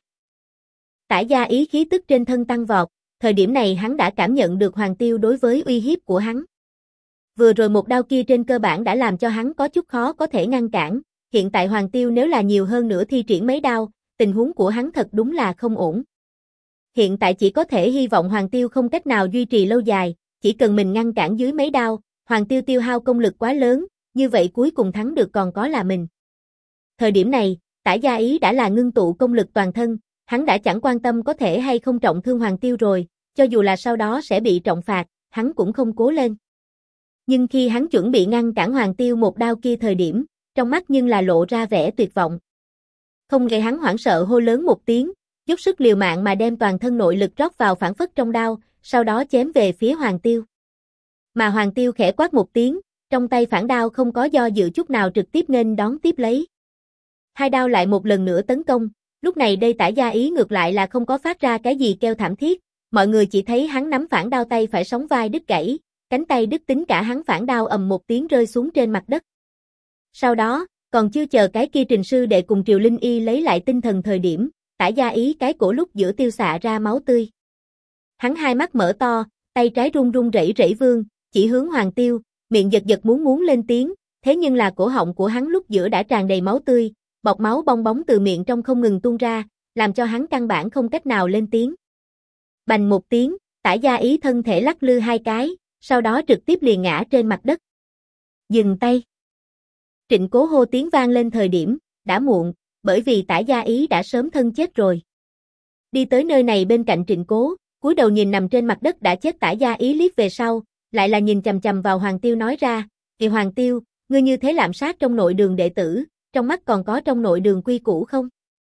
Tả Gia Ý khí tức trên thân tăng vọt, thời điểm này hắn đã cảm nhận được Hoàng Tiêu đối với uy hiếp của hắn. Vừa rồi một đao kia trên cơ bản đã làm cho hắn có chút khó có thể ngăn cản, hiện tại Hoàng Tiêu nếu là nhiều hơn nữa thi triển mấy đao, tình huống của hắn thật đúng là không ổn. Hiện tại chỉ có thể hy vọng Hoàng Tiêu không cách nào duy trì lâu dài, chỉ cần mình ngăn cản dưới mấy đao, Hoàng Tiêu tiêu hao công lực quá lớn, như vậy cuối cùng thắng được còn có là mình. Thời điểm này, Tả Gia Ý đã là ngưng tụ công lực toàn thân, hắn đã chẳng quan tâm có thể hay không trọng thương Hoàng Tiêu rồi, cho dù là sau đó sẽ bị trọng phạt, hắn cũng không cố lên. Nhưng khi hắn chuẩn bị ngăn cản Hoàng Tiêu một đao kia thời điểm, trong mắt nhưng là lộ ra vẻ tuyệt vọng. Không gây hắn hoảng sợ hô lớn một tiếng, dốc sức liều mạng mà đem toàn thân nội lực rót vào phản phất trong đao, sau đó chém về phía Hoàng Tiêu. Mà Hoàng Tiêu khẽ quát một tiếng, trong tay phản đao không có do dự chút nào trực tiếp nghênh đón tiếp lấy. Hai đao lại một lần nữa tấn công, lúc này đây Tả Gia Ý ngược lại là không có phát ra cái gì kêu thảm thiết, mọi người chỉ thấy hắn nắm phản đao tay phải sóng vai đứt gãy, cánh tay đứt tính cả hắn phản đao ầm một tiếng rơi xuống trên mặt đất. Sau đó, còn chưa chờ cái kia Trình sư đệ cùng Triều Linh Y lấy lại tinh thần thời điểm, Tả Gia Ý cái cổ lúc giữa tiêu xạ ra máu tươi. Hắn hai mắt mở to, tay trái run run rẩy rẩy vươn, chỉ hướng Hoàng Tiêu, miệng giật giật muốn lên tiếng, thế nhưng là cổ họng của hắn lúc giữa đã tràn đầy máu tươi, bọt máu bong bóng từ miệng trong không ngừng tuôn ra, làm cho hắn căn bản không cách nào lên tiếng. Bành một tiếng, Tả Gia Ý thân thể lắc lư hai cái, sau đó trực tiếp liền ngã trên mặt đất. Dừng tay. Trịnh Cố hô tiếng vang lên thời điểm, đã muộn, bởi vì Tả Gia Ý đã sớm thân chết rồi. Đi tới nơi này bên cạnh Trịnh Cố, cúi đầu nhìn nằm trên mặt đất đã chết Tả Gia Ý liếc về sau, lại là nhìn chằm chằm vào Hoàng Tiêu nói ra, "Kỳ Hoàng Tiêu, ngươi như thế lạm sát trong nội đường đệ tử, trong mắt còn có trong nội đường quy củ không?"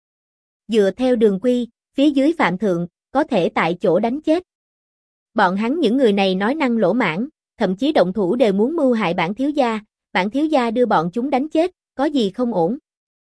Dựa theo đường quy, phía dưới phạm thượng, có thể tại chỗ đánh chết. Bọn hắn những người này nói năng lỗ mãng, thậm chí động thủ đều muốn mưu hại bản thiếu gia đưa bọn chúng đánh chết, có gì không ổn.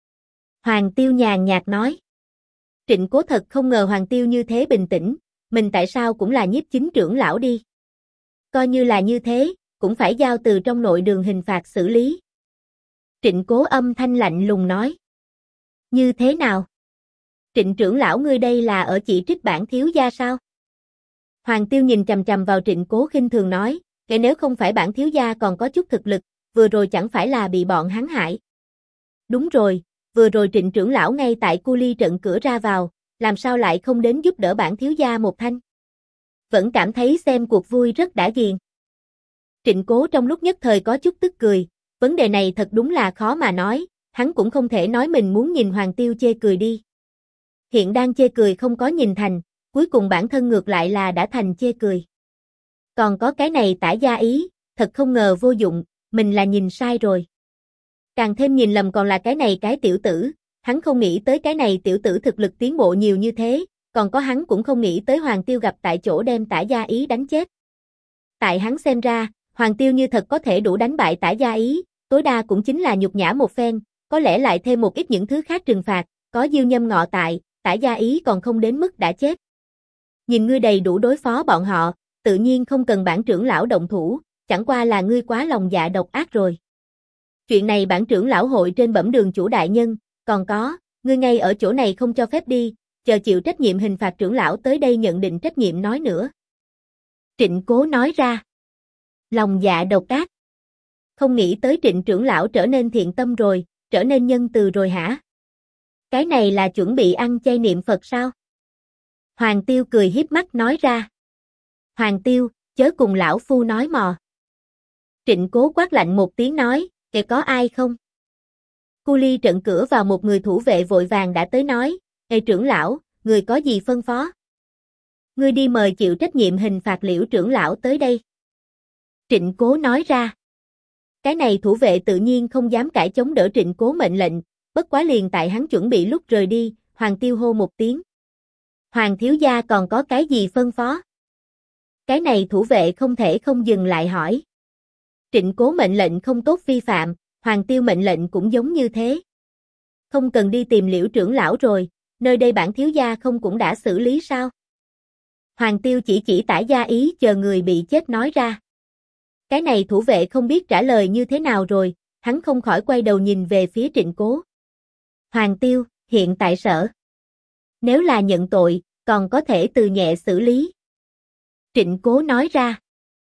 Hoàng Tiêu nhàn nhạt nói. Trịnh Cố thật không ngờ Hoàng Tiêu như thế bình tĩnh, mình tại sao cũng là nhiếp chính trưởng lão đi. Coi như là như thế, cũng phải giao từ trong nội đường hình phạt xử lý. Trịnh Cố âm thanh lạnh lùng nói. Như thế nào? Trịnh trưởng lão ngươi đây là ở chỉ trích bản thiếu gia sao? Hoàng Tiêu nhìn chằm chằm vào Trịnh Cố khinh thường nói, kể nếu không phải bản thiếu gia còn có chút thực lực, vừa rồi chẳng phải là bị bọn hắn hại. Đúng rồi, vừa rồi Trịnh trưởng lão ngay tại cu ly trận cửa ra vào, làm sao lại không đến giúp đỡ bản thiếu gia một thanh? Vẫn cảm thấy xem cuộc vui rất đã ghiền. Trịnh Cố trong lúc nhất thời có chút tức cười, vấn đề này thật đúng là khó mà nói, hắn cũng không thể nói mình muốn nhìn Hoàng Tiêu chê cười đi. Hiện đang chê cười không có nhìn thành, cuối cùng bản thân ngược lại là đã thành chê cười. Còn có cái này Tả Gia Ý, thật không ngờ vô dụng, mình là nhìn sai rồi. Càng thêm nhìn lầm còn là cái này cái tiểu tử, hắn không nghĩ tới cái này tiểu tử thực lực tiến bộ nhiều như thế, còn có hắn cũng không nghĩ tới Hoàng Tiêu gặp tại chỗ đem Tả Gia Ý đánh chết. Tại hắn xem ra, Hoàng Tiêu như thật có thể đủ đánh bại Tả Gia Ý, tối đa cũng chính là nhục nhã một phen, có lẽ lại thêm một ít những thứ khác trừng phạt, có Diêu Nhâm Ngọ tại, Tả Gia Ý còn không đến mức đã chết. Nhìn ngươi đầy đủ đối phó bọn họ, tự nhiên không cần bản trưởng lão động thủ, chẳng qua là ngươi quá lòng dạ độc ác rồi. Chuyện này bản trưởng lão hội trên bẩm đường chủ đại nhân, còn có, ngươi ngay ở chỗ này không cho phép đi, chờ chịu trách nhiệm hình phạt trưởng lão tới đây nhận định trách nhiệm nói nữa. Trịnh Cố nói ra. Lòng dạ độc ác. Không nghĩ tới Trịnh trưởng lão trở nên thiện tâm rồi, trở nên nhân từ rồi hả? Cái này là chuẩn bị ăn chay niệm Phật sao? Hoàng Tiêu cười hiếp mắt nói ra. Hoàng Tiêu, chớ cùng lão phu nói mò. Trịnh Cố quát lạnh một tiếng nói, kìa có ai không? Cu Ly trận cửa vào một người thủ vệ vội vàng đã tới nói, ê trưởng lão, người có gì phân phó? Ngươi đi mời chịu trách nhiệm hình phạt Liễu trưởng lão tới đây. Trịnh Cố nói ra. Cái này thủ vệ tự nhiên không dám cãi chống đỡ Trịnh Cố mệnh lệnh, bất quá liền tại hắn chuẩn bị lúc rời đi, Hoàng Tiêu hô một tiếng. Hoàng thiếu gia còn có cái gì phân phó? Cái này thủ vệ không thể không dừng lại hỏi. Trịnh Cố mệnh lệnh không tốt vi phạm, Hoàng Tiêu mệnh lệnh cũng giống như thế. Không cần đi tìm Liễu trưởng lão rồi, nơi đây bản thiếu gia không cũng đã xử lý sao? Hoàng Tiêu chỉ Tả Gia Ý chờ người bị chết nói ra. Cái này thủ vệ không biết trả lời như thế nào rồi, hắn không khỏi quay đầu nhìn về phía Trịnh Cố. Hoàng Tiêu, hiện tại sở. Nếu là nhận tội, còn có thể từ nhẹ xử lý. Trịnh Cố nói ra.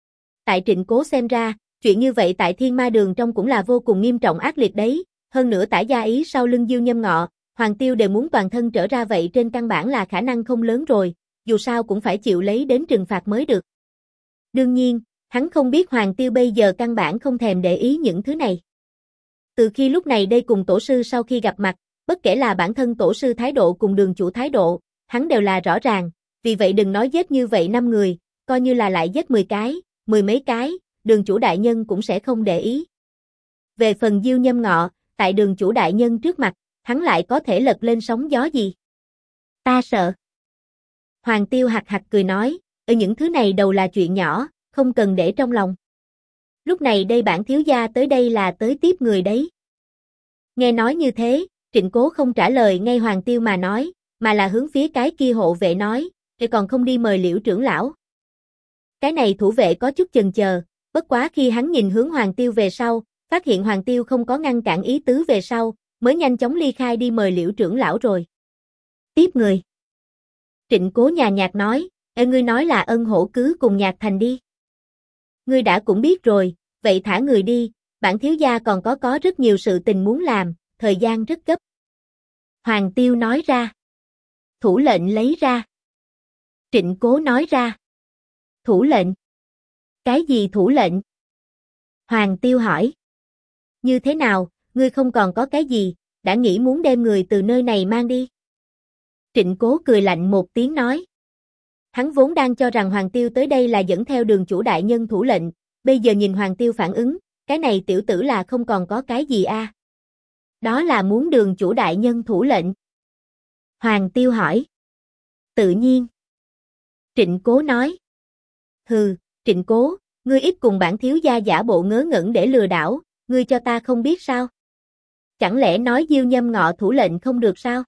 Tại Trịnh Cố xem ra, chuyện như vậy tại Thiên Ma Đường trong cũng là vô cùng nghiêm trọng ác liệt đấy, hơn nữa Tả Gia Ý sau lưng Diêu Nhâm Ngọ, Hoàng Tiêu đều muốn toàn thân trở ra vậy trên căn bản là khả năng không lớn rồi, dù sao cũng phải chịu lấy đến trừng phạt mới được. Đương nhiên, hắn không biết Hoàng Tiêu bây giờ căn bản không thèm để ý những thứ này. Từ khi lúc này đây cùng tổ sư sau khi gặp mặt, bất kể là bản thân tổ sư thái độ cùng đường chủ thái độ, hắn đều là rõ ràng, vì vậy đừng nói giết như vậy 5 người, coi như là lại giết 10 cái, 10 mấy cái, đường chủ đại nhân cũng sẽ không để ý. Về phần Diêu Nhâm Ngọ, tại đường chủ đại nhân trước mặt, hắn lại có thể lật lên sóng gió gì? Ta sợ. Hoàng Tiêu hạc hạc cười nói, ở những thứ này đầu là chuyện nhỏ, không cần để trong lòng. Lúc này đây bản thiếu gia tới đây là tới tiếp người đấy. Nghe nói như thế, Trịnh Cố không trả lời ngay Hoàng Tiêu mà nói, mà là hướng phía cái kia hộ vệ nói, còn không đi mời Liễu trưởng lão. Cái này thủ vệ có chút chần chờ, bất quá khi hắn nhìn hướng Hoàng Tiêu về sau, phát hiện Hoàng Tiêu không có ngăn cản ý tứ về sau, mới nhanh chóng ly khai đi mời Liễu trưởng lão rồi. Tiếp người. Trịnh Cố nhàn nhạt nói, ngươi nói là Ân Hổ cứ cùng Nhạc Thành đi. Ngươi đã cũng biết rồi, vậy thả người đi, bản thiếu gia còn có rất nhiều sự tình muốn làm, thời gian rất gấp. Hoàng Tiêu nói ra. Thủ lệnh lấy ra. Trịnh Cố nói ra. Thủ lệnh? Cái gì thủ lệnh? Hoàng Tiêu hỏi. Như thế nào, ngươi không còn có cái gì, đã nghĩ muốn đem người từ nơi này mang đi? Trịnh Cố cười lạnh một tiếng nói. Hắn vốn đang cho rằng Hoàng Tiêu tới đây là dẫn theo đường chủ đại nhân thủ lệnh, bây giờ nhìn Hoàng Tiêu phản ứng, cái này tiểu tử là không còn có cái gì a? Đó là muốn đường chủ đại nhân thủ lệnh. Hoàng Tiêu hỏi. Tự nhiên. Trịnh Cố nói. Hừ, Trịnh Cố, ngươi ít cùng bản thiếu gia giả bộ ngớ ngẩn để lừa đảo, ngươi cho ta không biết sao? Chẳng lẽ nói Diêu Nhâm Ngọ thủ lệnh không được sao?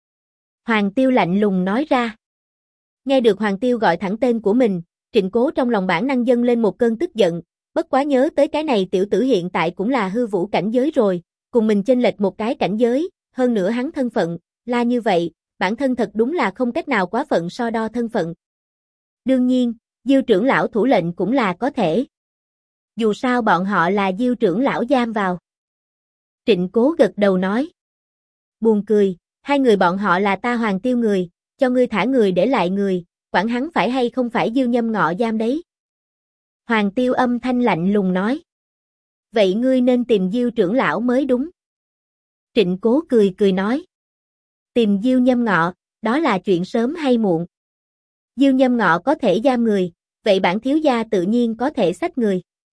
Hoàng Tiêu lạnh lùng nói ra. Nghe được Hoàng Tiêu gọi thẳng tên của mình, Trịnh Cố trong lòng bản năng dâng lên một cơn tức giận, bất quá nhớ tới cái này tiểu tử hiện tại cũng là hư vũ cảnh giới rồi, cùng mình chênh lệch một cái cảnh giới, hơn nữa hắn thân phận, là như vậy, bản thân thật đúng là không cách nào quá phận so đo thân phận. Đương nhiên, Diêu trưởng lão thủ lệnh cũng là có thể. Dù sao bọn họ là Diêu trưởng lão giam vào. Trịnh Cố gật đầu nói. Buồn cười, hai người bọn họ là ta Hoàng Tiêu người, cho ngươi thả người để lại người, quản hắn phải hay không phải Diêu Nhâm Ngọ giam đấy. Hoàng Tiêu âm thanh lạnh lùng nói. Vậy ngươi nên tìm Diêu trưởng lão mới đúng. Trịnh Cố cười nói. Tìm Diêu Nhâm Ngọ, đó là chuyện sớm hay muộn. Diêu Nhâm Ngọ có thể giam người, vậy bản thiếu gia tự nhiên có thể xách người.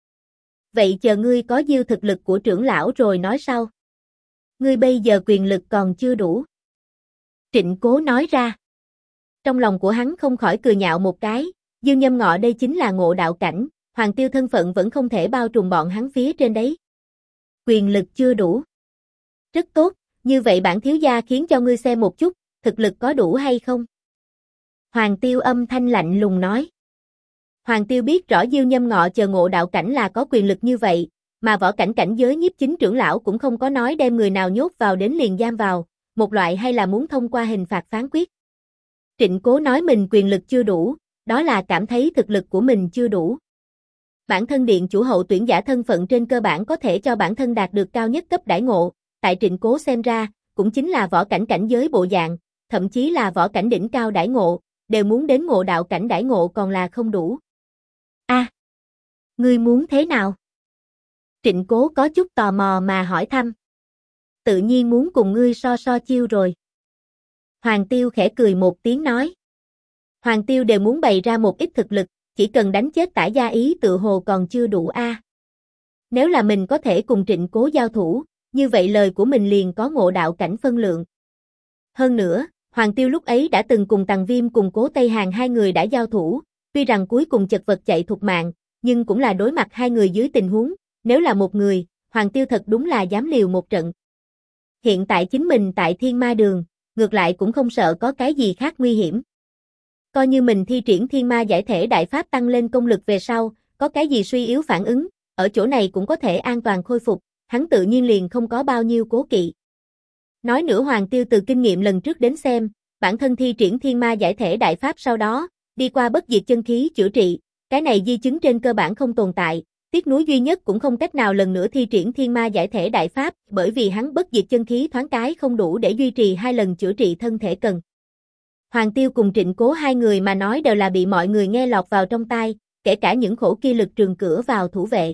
Vậy chờ ngươi có Diêu thực lực của trưởng lão rồi nói sau. Ngươi bây giờ quyền lực còn chưa đủ. Trịnh Cố nói ra. Trong lòng của hắn không khỏi cười nhạo một cái, Dương Nhâm Ngọ đây chính là ngộ đạo cảnh, Hoàng Tiêu thân phận vẫn không thể bao trùm bọn hắn phía trên đấy. Quyền lực chưa đủ. Rất tốt, như vậy bản thiếu gia khiến cho ngươi xem một chút, thực lực có đủ hay không? Hoàng Tiêu âm thanh lạnh lùng nói. Hoàng Tiêu biết rõ Dương Nhâm Ngọ chờ ngộ đạo cảnh là có quyền lực như vậy, mà võ cảnh cảnh giới nhiếp chính trưởng lão cũng không có nói đem người nào nhốt vào đến liền giam vào, một loại hay là muốn thông qua hình phạt phán quyết. Trịnh Cố nói mình quyền lực chưa đủ, đó là cảm thấy thực lực của mình chưa đủ. Bản thân điện chủ hậu tuyển giả thân phận trên cơ bản có thể cho bản thân đạt được cao nhất cấp đãi ngộ, tại Trịnh Cố xem ra, cũng chính là võ cảnh cảnh giới bộ dạng, thậm chí là võ cảnh đỉnh cao đãi ngộ, đều muốn đến ngộ đạo cảnh đãi ngộ còn là không đủ. Ngươi muốn thế nào? Trịnh Cố có chút tò mò mà hỏi thăm. Tự nhiên muốn cùng ngươi so so chiêu rồi. Hoàng Tiêu khẽ cười một tiếng nói. Hoàng Tiêu đều muốn bày ra một ít thực lực, chỉ cần đánh chết Tả Gia Ý tự hồ còn chưa đủ a. Nếu là mình có thể cùng Trịnh Cố giao thủ, như vậy lời của mình liền có ngộ đạo cảnh phân lượng. Hơn nữa, Hoàng Tiêu lúc ấy đã từng cùng Tằng Viêm cùng Cố Tây Hàng hai người đã giao thủ, tuy rằng cuối cùng chật vật chạy thục mạng, nhưng cũng là đối mặt hai người dưới tình huống, nếu là một người, Hoàng Tiêu thật đúng là dám liều một trận. Hiện tại chính mình tại Thiên Ma Đường, ngược lại cũng không sợ có cái gì khác nguy hiểm. Coi như mình thi triển Thiên Ma giải thể đại pháp tăng lên công lực về sau, có cái gì suy yếu phản ứng, ở chỗ này cũng có thể an toàn khôi phục, hắn tự nhiên liền không có bao nhiêu cố kỵ. Nói nữa Hoàng Tiêu từ kinh nghiệm lần trước đến xem, bản thân thi triển Thiên Ma giải thể đại pháp sau đó, đi qua bất diệt chân khí chữa trị, cái này di chứng trên cơ bản không tồn tại, tiếc nuối duy nhất cũng không cách nào lần nữa thi triển Thiên Ma giải thể đại pháp, bởi vì hắn bất diệt chân khí thoáng cái không đủ để duy trì 2 lần chữa trị thân thể cần. Hoàng Tiêu cùng Trịnh Cố hai người mà nói đều là bị mọi người nghe lọt vào trong tai, kể cả những khổ kia lực trường cửa vào thủ vệ.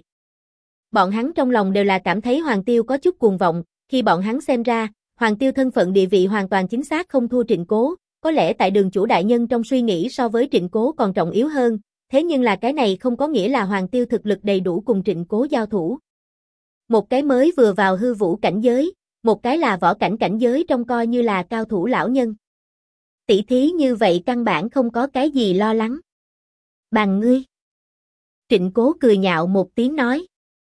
Bọn hắn trong lòng đều là cảm thấy Hoàng Tiêu có chút cuồng vọng, khi bọn hắn xem ra, Hoàng Tiêu thân phận địa vị hoàn toàn chính xác không thua Trịnh Cố, có lẽ tại Đường chủ đại nhân trong suy nghĩ so với Trịnh Cố còn trọng yếu hơn, thế nhưng là cái này không có nghĩa là Hoàng Tiêu thực lực đầy đủ cùng Trịnh Cố giao thủ. Một cái mới vừa vào hư vũ cảnh giới, một cái là võ cảnh cảnh giới trông coi như là cao thủ lão nhân. Tỷ thí như vậy căn bản không có cái gì lo lắng. Bằng ngươi. Trịnh Cố cười nhạo một tiếng nói.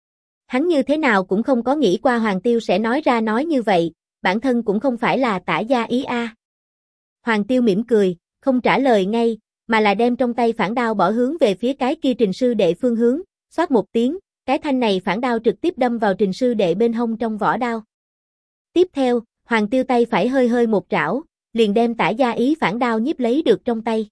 Hắn như thế nào cũng không có nghĩ qua Hoàng Tiêu sẽ nói ra nói như vậy, bản thân cũng không phải là Tả Gia Ý a. Hoàng Tiêu mỉm cười, không trả lời ngay, mà là đem trong tay phản đao bỏ hướng về phía cái kia Trình sư đệ phương hướng, xoát một tiếng, cái thanh này phản đao trực tiếp đâm vào Trình sư đệ bên hông trong vỏ đao. Tiếp theo, Hoàng Tiêu tay phải hơi hơi một trảo, liền đem Tả Gia Ý phản đao nhiếp lấy được trong tay.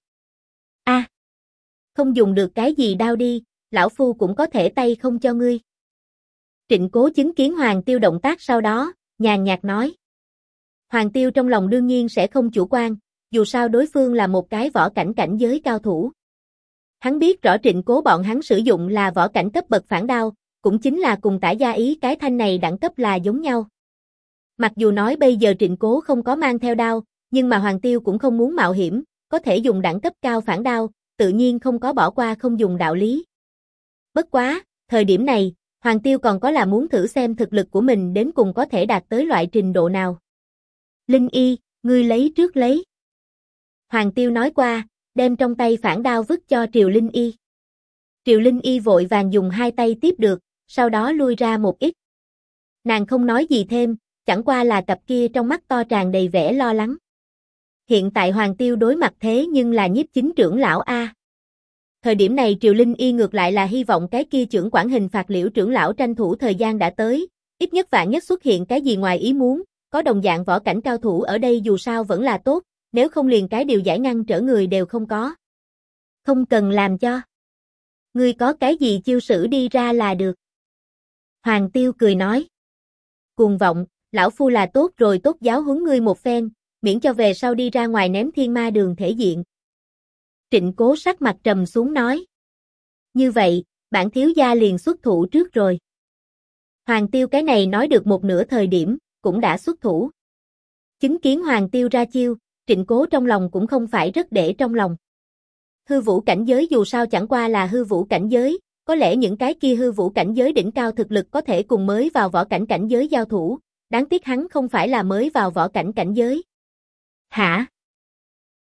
Không dùng được cái gì đao đi, lão phu cũng có thể tay không cho ngươi. Trịnh Cố chứng kiến Hoàng Tiêu động tác sau đó, nhàn nhạt nói. Hoàng Tiêu trong lòng đương nhiên sẽ không chủ quan, dù sao đối phương là một cái võ cảnh cảnh giới cao thủ. Hắn biết rõ Trịnh Cố bọn hắn sử dụng là võ cảnh cấp bậc phản đao, cũng chính là cùng Tả Gia Ý cái thanh này đẳng cấp là giống nhau. Mặc dù nói bây giờ Trịnh Cố không có mang theo đao, nhưng mà Hoàng Tiêu cũng không muốn mạo hiểm, có thể dùng đẳng cấp cao phản đao, tự nhiên không có bỏ qua không dùng đạo lý. Bất quá, thời điểm này, Hoàng Tiêu còn có là muốn thử xem thực lực của mình đến cùng có thể đạt tới loại trình độ nào. Linh Y, ngươi lấy trước lấy. Hoàng Tiêu nói qua, đem trong tay phản đao vứt cho Triều Linh Y. Triều Linh Y vội vàng dùng hai tay tiếp được, sau đó lui ra một ít. Nàng không nói gì thêm, chẳng qua là cặp kia trong mắt to tràn đầy vẻ lo lắng. Hiện tại Hoàng Tiêu đối mặt thế nhưng là nhiếp chính trưởng lão A. Thời điểm này Triều Linh Y ngược lại là hy vọng cái kia trưởng quản hình phạt Liễu trưởng lão tranh thủ thời gian đã tới, ít nhất vạn nhất xuất hiện cái gì ngoài ý muốn, có đồng dạng võ cảnh cao thủ ở đây dù sao vẫn là tốt, nếu không liền cái điều giải ngăn trở người đều không có. Không cần làm cho. Ngươi có cái gì chiêu sử đi ra là được. Hoàng Tiêu cười nói. Cuồng vọng, lão phu là tốt rồi tốt giáo huấn ngươi một phen, miễn cho về sau đi ra ngoài ném Thiên Ma Đường thể diện. Trịnh Cố sắc mặt trầm xuống nói. Như vậy, bản thiếu gia liền xuất thủ trước rồi. Hoàng Tiêu cái này nói được một nửa thời điểm, cũng đã xuất thủ. Chứng kiến Hoàng Tiêu ra chiêu, Trịnh Cố trong lòng cũng không phải rất để trong lòng. Hư vũ cảnh giới dù sao chẳng qua là hư vũ cảnh giới, có lẽ những cái kia hư vũ cảnh giới đỉnh cao thực lực có thể cùng mới vào võ cảnh cảnh giới giao thủ, đáng tiếc hắn không phải là mới vào võ cảnh cảnh giới. Hả?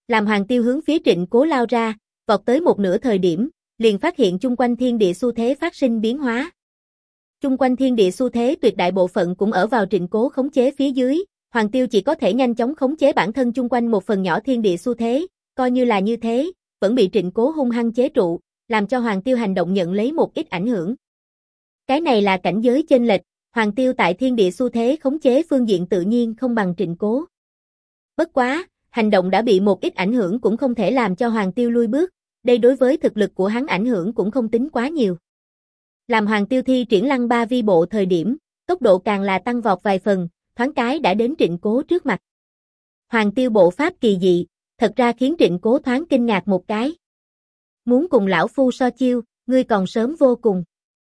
Làm Hoàng Tiêu hướng phía Trịnh Cố lao ra, vọt tới một nửa thời điểm, liền phát hiện chung quanh thiên địa xu thế phát sinh biến hóa. Chung quanh thiên địa xu thế tuyệt đại bộ phận cũng ở vào Trịnh Cố khống chế phía dưới, Hoàng Tiêu chỉ có thể nhanh chóng khống chế bản thân chung quanh một phần nhỏ thiên địa xu thế, coi như là như thế, vẫn bị Trịnh Cố hung hăng chế trụ, làm cho Hoàng Tiêu hành động nhận lấy một ít ảnh hưởng. Cái này là cảnh giới chênh lệch, Hoàng Tiêu tại thiên địa xu thế khống chế phương diện tự nhiên không bằng Trịnh Cố. Bất quá, hành động đã bị một ít ảnh hưởng cũng không thể làm cho Hoàng Tiêu lui bước, đây đối với thực lực của hắn ảnh hưởng cũng không tính quá nhiều. Làm Hoàng Tiêu thi triển lăng ba vi bộ thời điểm, tốc độ càng là tăng vọt vài phần, thoáng cái đã đến Trịnh Cố trước mặt. Hoàng Tiêu bộ pháp kỳ dị, thật ra khiến Trịnh Cố thoáng kinh ngạc một cái. Muốn cùng lão phu so chiêu, ngươi còn sớm vô cùng.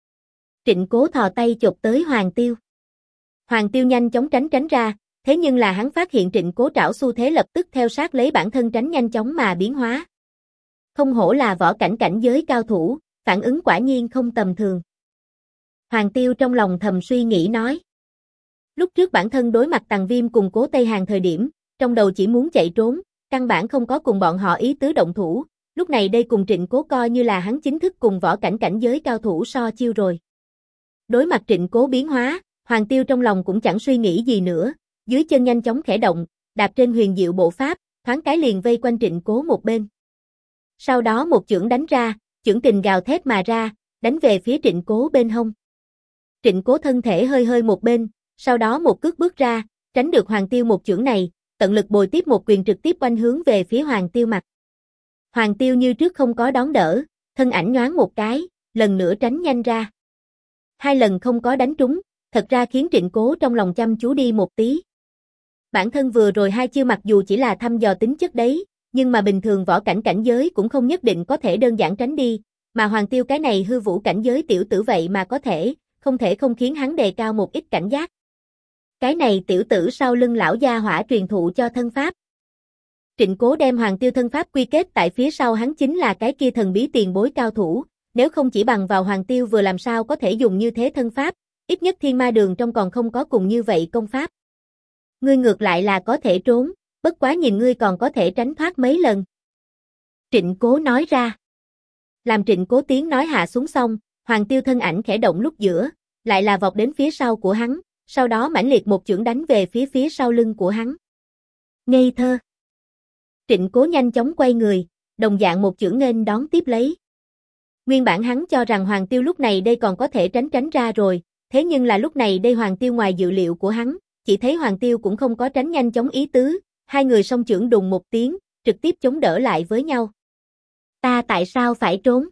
Trịnh Cố thò tay chụp tới Hoàng Tiêu. Hoàng Tiêu nhanh chóng tránh ra, thế nhưng là hắn phát hiện Trịnh Cố trảo xu thế lập tức theo sát lấy bản thân tránh nhanh chóng mà biến hóa. Không hổ là võ cảnh cảnh giới cao thủ, phản ứng quả nhiên không tầm thường. Hoàng Tiêu trong lòng thầm suy nghĩ nói. Lúc trước bản thân đối mặt Tằng Viêm cùng Cố Tây Hàn thời điểm, trong đầu chỉ muốn chạy trốn, căn bản không có cùng bọn họ ý tứ động thủ, lúc này đây cùng Trịnh Cố coi như là hắn chính thức cùng võ cảnh cảnh giới cao thủ so chiêu rồi. Đối mặt Trịnh Cố biến hóa, Hoàng Tiêu trong lòng cũng chẳng suy nghĩ gì nữa, dưới chân nhanh chóng khẽ động, đạp trên huyền diệu bộ pháp, thoáng cái liền vây quanh Trịnh Cố một bên. Sau đó một chưởng đánh ra, chưởng kình gào thét mà ra, đánh về phía Trịnh Cố bên hông. Trịnh Cố thân thể hơi một bên, sau đó một cước bước ra, tránh được Hoàng Tiêu một chưởng này, tận lực bồi tiếp một quyền trực tiếp oanh hướng về phía Hoàng Tiêu mặt. Hoàng Tiêu như trước không có đón đỡ, thân ảnh nhoáng một cái, lần nữa tránh nhanh ra. Hai lần không có đánh trúng, thật ra khiến Trịnh Cố trong lòng chăm chú đi một tí. Bản thân vừa rồi hai chiêu mặc dù chỉ là thăm dò tính chất đấy, nhưng mà bình thường võ cảnh cảnh giới cũng không nhất định có thể đơn giản tránh đi, mà Hoàng Tiêu cái này hư vũ cảnh giới tiểu tử vậy mà có thể, không thể không khiến hắn đề cao một ít cảnh giác. Cái này tiểu tử sau lưng lão gia hỏa truyền thụ cho thân pháp. Trịnh Cố đem Hoàng Tiêu thân pháp quy kết tại phía sau hắn chính là cái kia thần bí tiền bối cao thủ, nếu không chỉ bằng vào Hoàng Tiêu vừa làm sao có thể dùng như thế thân pháp, ít nhất Thiên Ma Đường trong còn không có cùng như vậy công pháp. Ngươi ngược lại là có thể trốn, bất quá nhìn ngươi còn có thể tránh thoát mấy lần. Trịnh Cố nói ra. Làm Trịnh Cố tiếng nói hạ xuống xong, Hoàng Tiêu thân ảnh khẽ động lúc giữa, lại là vọt đến phía sau của hắn, sau đó mãnh liệt một chưởng đánh về phía sau lưng của hắn. Ngây thơ. Trịnh Cố nhanh chóng quay người, đồng dạng một chưởng nghênh đón tiếp lấy. Nguyên bản hắn cho rằng Hoàng Tiêu lúc này đây còn có thể tránh ra rồi, thế nhưng là lúc này đây Hoàng Tiêu ngoài dự liệu của hắn, chỉ thấy Hoàng Tiêu cũng không có tránh nhanh chóng ý tứ, hai người song chưởng đùng một tiếng, trực tiếp chống đỡ lại với nhau. Ta tại sao phải trốn?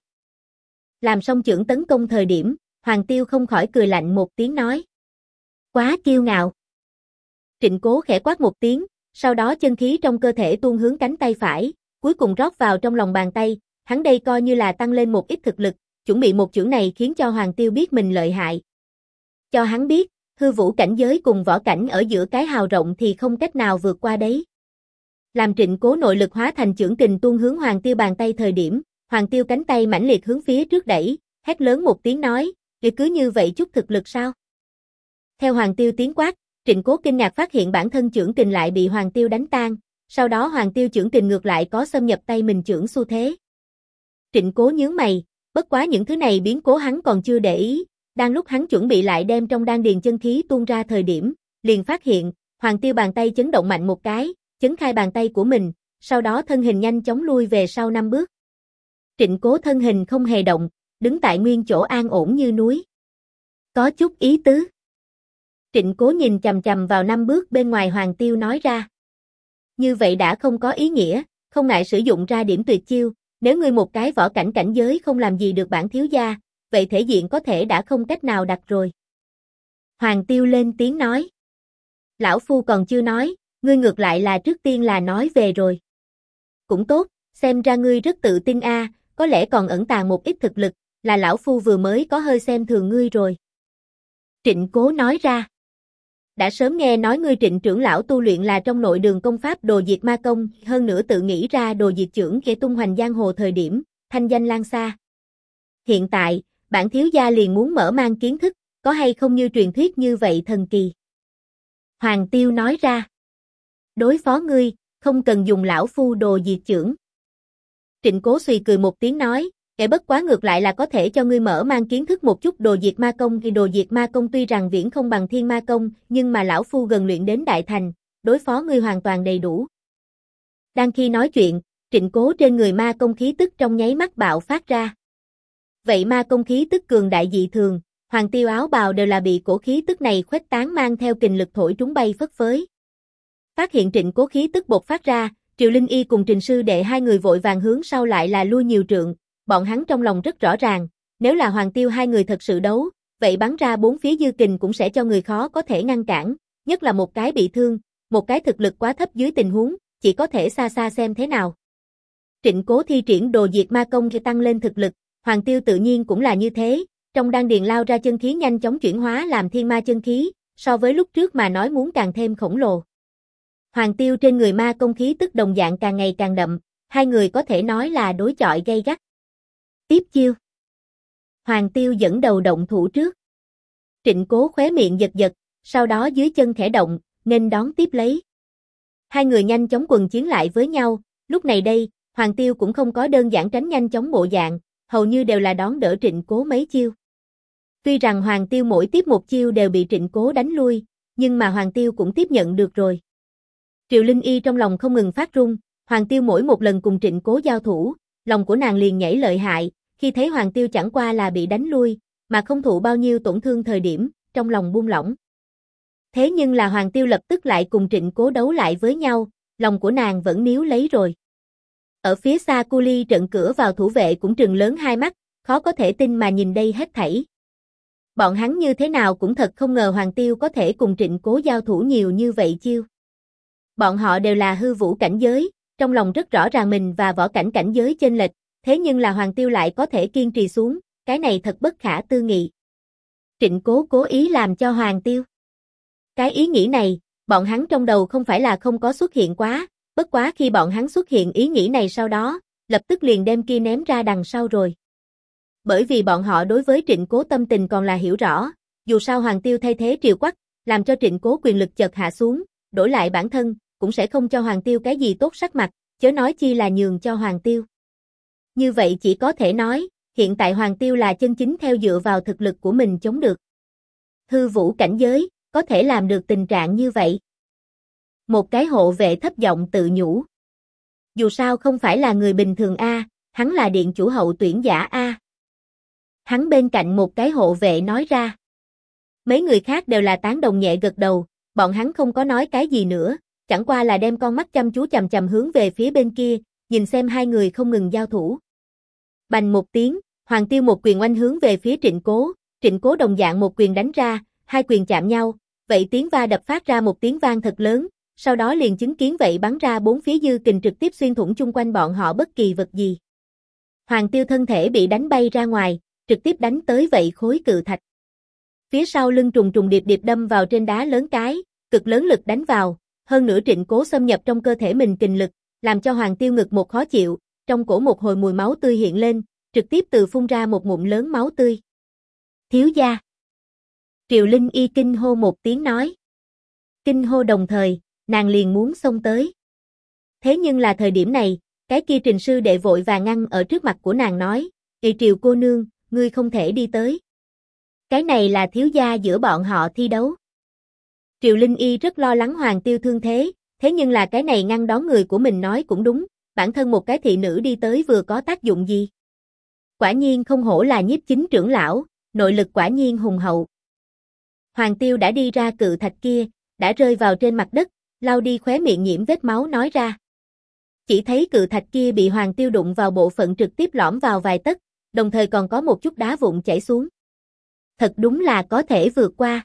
Làm song chưởng tấn công thời điểm, Hoàng Tiêu không khỏi cười lạnh một tiếng nói. Quá kiêu ngạo. Trịnh Cố khẽ quát một tiếng, sau đó chân khí trong cơ thể tuôn hướng cánh tay phải, cuối cùng rót vào trong lòng bàn tay, hắn đây coi như là tăng lên một ít thực lực, chuẩn bị một chưởng này khiến cho Hoàng Tiêu biết mình lợi hại. Cho hắn biết, hư vũ cảnh giới cùng võ cảnh ở giữa cái hào rộng thì không cách nào vượt qua đấy. Làm Trịnh Cố nội lực hóa thành chưởng kình tuôn hướng Hoàng Tiêu bàn tay thời điểm, Hoàng Tiêu cánh tay mãnh liệt hướng phía trước đẩy, hét lớn một tiếng nói, cứ như vậy chút thực lực sao? Theo Hoàng Tiêu tiếng quát, Trịnh Cố kinh ngạc phát hiện bản thân chưởng kình lại bị Hoàng Tiêu đánh tan, sau đó Hoàng Tiêu chưởng kình ngược lại có xâm nhập tay mình chưởng xu thế. Trịnh Cố nhướng mày, bất quá những thứ này biến cố hắn còn chưa để ý, đang lúc hắn chuẩn bị lại đem trong đan điền chân khí tuôn ra thời điểm, liền phát hiện, Hoàng Tiêu bàn tay chấn động mạnh một cái, chấn khai bàn tay của mình, sau đó thân hình nhanh chóng lui về sau 5 bước. Trịnh Cố thân hình không hề động, đứng tại nguyên chỗ an ổn như núi. Có chút ý tứ. Trịnh Cố nhìn chằm chằm vào 5 bước bên ngoài Hoàng Tiêu nói ra. Như vậy đã không có ý nghĩa, không ngại sử dụng ra điểm tuyệt chiêu, nếu ngươi một cái võ cảnh cảnh giới không làm gì được bản thiếu gia, vậy thể diện có thể đã không cách nào đặt rồi. Hoàng Tiêu lên tiếng nói. Lão Phu còn chưa nói, ngươi ngược lại là trước tiên là nói về rồi. Cũng tốt, xem ra ngươi rất tự tin a, có lẽ còn ẩn tàng một ít thực lực, là lão Phu vừa mới có hơi xem thường ngươi rồi. Trịnh Cố nói ra. Đã sớm nghe nói ngươi Trịnh trưởng lão tu luyện là trong nội đường công pháp đồ diệt ma công, hơn nữa tự nghĩ ra đồ diệt chưởng để tung hoành giang hồ thời điểm, thanh danh lan xa. Hiện tại, bản thiếu gia liền muốn mở mang kiến thức, có hay không như truyền thuyết như vậy thần kỳ. Hoàng Tiêu nói ra. Đối phó ngươi, Không cần dùng lão phu đồ diệt chưởng. Trịnh Cố suy cười một tiếng nói, kẻ bất quá ngược lại là có thể cho ngươi mở mang kiến thức một chút đồ diệt ma công. Thì đồ diệt ma công tuy rằng viễn không bằng thiên ma công, nhưng mà lão phu gần luyện đến đại thành, đối phó ngươi hoàn toàn đầy đủ. Đang khi nói chuyện, Trịnh Cố trên người ma công khí tức trong nháy mắt bạo phát ra. Vậy ma công khí tức cường đại dị thường, Hoàng Tiêu áo bào đều là bị cổ khí tức này khuếch tán mang theo kình lực thổi trúng bay phất phới. Phát hiện Trịnh Cố khí tức bộc phát ra, Triệu Linh Y cùng Trình sư đệ hai người vội vàng hướng sau lại là lui nhiều trượng, bọn hắn trong lòng rất rõ ràng, nếu là Hoàng Tiêu hai người thật sự đấu, vậy bắn ra bốn phía dư kình cũng sẽ cho người khó có thể ngăn cản, nhất là một cái bị thương, một cái thực lực quá thấp dưới tình huống, chỉ có thể xa xa xem thế nào. Trịnh Cố thi triển đồ diệt ma công để tăng lên thực lực, Hoàng Tiêu tự nhiên cũng là như thế, trong đan điền lao ra chân khí nhanh chóng chuyển hóa làm thiên ma chân khí, so với lúc trước mà nói muốn càng thêm khổng lồ. Hoàng Tiêu trên người ma công khí tức đồng dạng càng ngày càng đậm, hai người có thể nói là đối chọi gay gắt. Tiếp chiêu. Hoàng Tiêu dẫn đầu động thủ trước. Trịnh Cố khóe miệng giật giật, sau đó dưới chân khẽ động, nên đón tiếp lấy. Hai người nhanh chóng quần chiến lại với nhau, lúc này đây, Hoàng Tiêu cũng không có đơn giản tránh nhanh chóng bộ dạng, hầu như đều là đón đỡ Trịnh Cố mấy chiêu. Tuy rằng Hoàng Tiêu mỗi tiếp một chiêu đều bị Trịnh Cố đánh lui, nhưng mà Hoàng Tiêu cũng tiếp nhận được rồi. Triệu Linh Y trong lòng không ngừng phát run, Hoàng Tiêu mỗi một lần cùng Trịnh Cố giao thủ, lòng của nàng liền nhảy lợi hại, khi thấy Hoàng Tiêu chẳng qua là bị đánh lui, mà không thụ bao nhiêu tổn thương thời điểm, trong lòng buông lỏng. Thế nhưng là Hoàng Tiêu lập tức lại cùng Trịnh Cố đấu lại với nhau, lòng của nàng vẫn níu lấy rồi. Ở phía xa cu ly trận cửa vào thủ vệ cũng trừng lớn hai mắt, khó có thể tin mà nhìn đây hết thảy. Bọn hắn như thế nào cũng thật không ngờ Hoàng Tiêu có thể cùng Trịnh Cố giao thủ nhiều như vậy chiêu. Bọn họ đều là hư vũ cảnh giới, trong lòng rất rõ ràng mình và võ cảnh cảnh giới chênh lệch, thế nhưng là Hoàng Tiêu lại có thể kiên trì xuống, cái này thật bất khả tư nghị. Trịnh Cố cố ý làm cho Hoàng Tiêu. Cái ý nghĩ này, bọn hắn trong đầu không phải là không có xuất hiện quá, bất quá khi bọn hắn xuất hiện ý nghĩ này sau đó, lập tức liền đem kia ném ra đằng sau rồi. Bởi vì bọn họ đối với Trịnh Cố tâm tình còn là hiểu rõ, dù sao Hoàng Tiêu thay thế Triều Quắc, làm cho Trịnh Cố quyền lực chợt hạ xuống, đổi lại bản thân, cũng sẽ không cho Hoàng Tiêu cái gì tốt sắc mặt, chớ nói chi là nhường cho Hoàng Tiêu. Như vậy chỉ có thể nói, hiện tại Hoàng Tiêu là chân chính theo dựa vào thực lực của mình chống được. Hư vũ cảnh giới, có thể làm được tình trạng như vậy. Một cái hộ vệ thấp giọng tự nhủ. Dù sao không phải là người bình thường a, hắn là điện chủ hậu tuyển giả a. Hắn bên cạnh một cái hộ vệ nói ra. Mấy người khác đều là tán đồng nhẹ gật đầu, bọn hắn không có nói cái gì nữa, chẳng qua là đem con mắt chăm chú chằm chằm hướng về phía bên kia, nhìn xem hai người không ngừng giao thủ. Bành một tiếng, Hoàng Tiêu một quyền oanh hướng về phía Trịnh Cố đồng dạng một quyền đánh ra, hai quyền chạm nhau, vậy tiếng va đập phát ra một tiếng vang thật lớn, sau đó liền chứng kiến vậy bắn ra bốn phía dư kình trực tiếp xuyên thủng chung quanh bọn họ bất kỳ vật gì. Hoàng Tiêu thân thể bị đánh bay ra ngoài, trực tiếp đánh tới vậy khối cự thạch. Phía sau lưng trùng trùng điệp điệp đâm vào trên đá lớn cái, cực lớn lực đánh vào, hơn nữa Trịnh Cố xâm nhập trong cơ thể mình kình lực, làm cho Hoàng Tiêu ngực một khó chịu, trong cổ một hồi mùi máu tươi hiện lên, trực tiếp từ phun ra một ngụm lớn máu tươi. Thiếu gia. Triệu Linh Y kinh hô một tiếng nói. Kinh hô đồng thời, nàng liền muốn xông tới. Thế nhưng là thời điểm này, cái kia Trình sư đệ vội vàng ngăn ở trước mặt của nàng nói, Triệu cô nương, ngươi không thể đi tới. Cái này là thiếu gia giữa bọn họ thi đấu. Triệu Linh Y rất lo lắng Hoàng Tiêu thương thế nhưng là cái này ngăn đón người của mình nói cũng đúng, bản thân một cái thị nữ đi tới vừa có tác dụng gì. Quả nhiên không hổ là Nhiếp Chính trưởng lão, nội lực quả nhiên hùng hậu. Hoàng Tiêu đã đi ra cự thạch kia, đã rơi vào trên mặt đất, lau đi khóe miệng nhiễm vết máu nói ra. Chỉ thấy cự thạch kia bị Hoàng Tiêu đụng vào bộ phận trực tiếp lõm vào vài tấc, đồng thời còn có một chút đá vụn chảy xuống. Thật đúng là có thể vượt qua.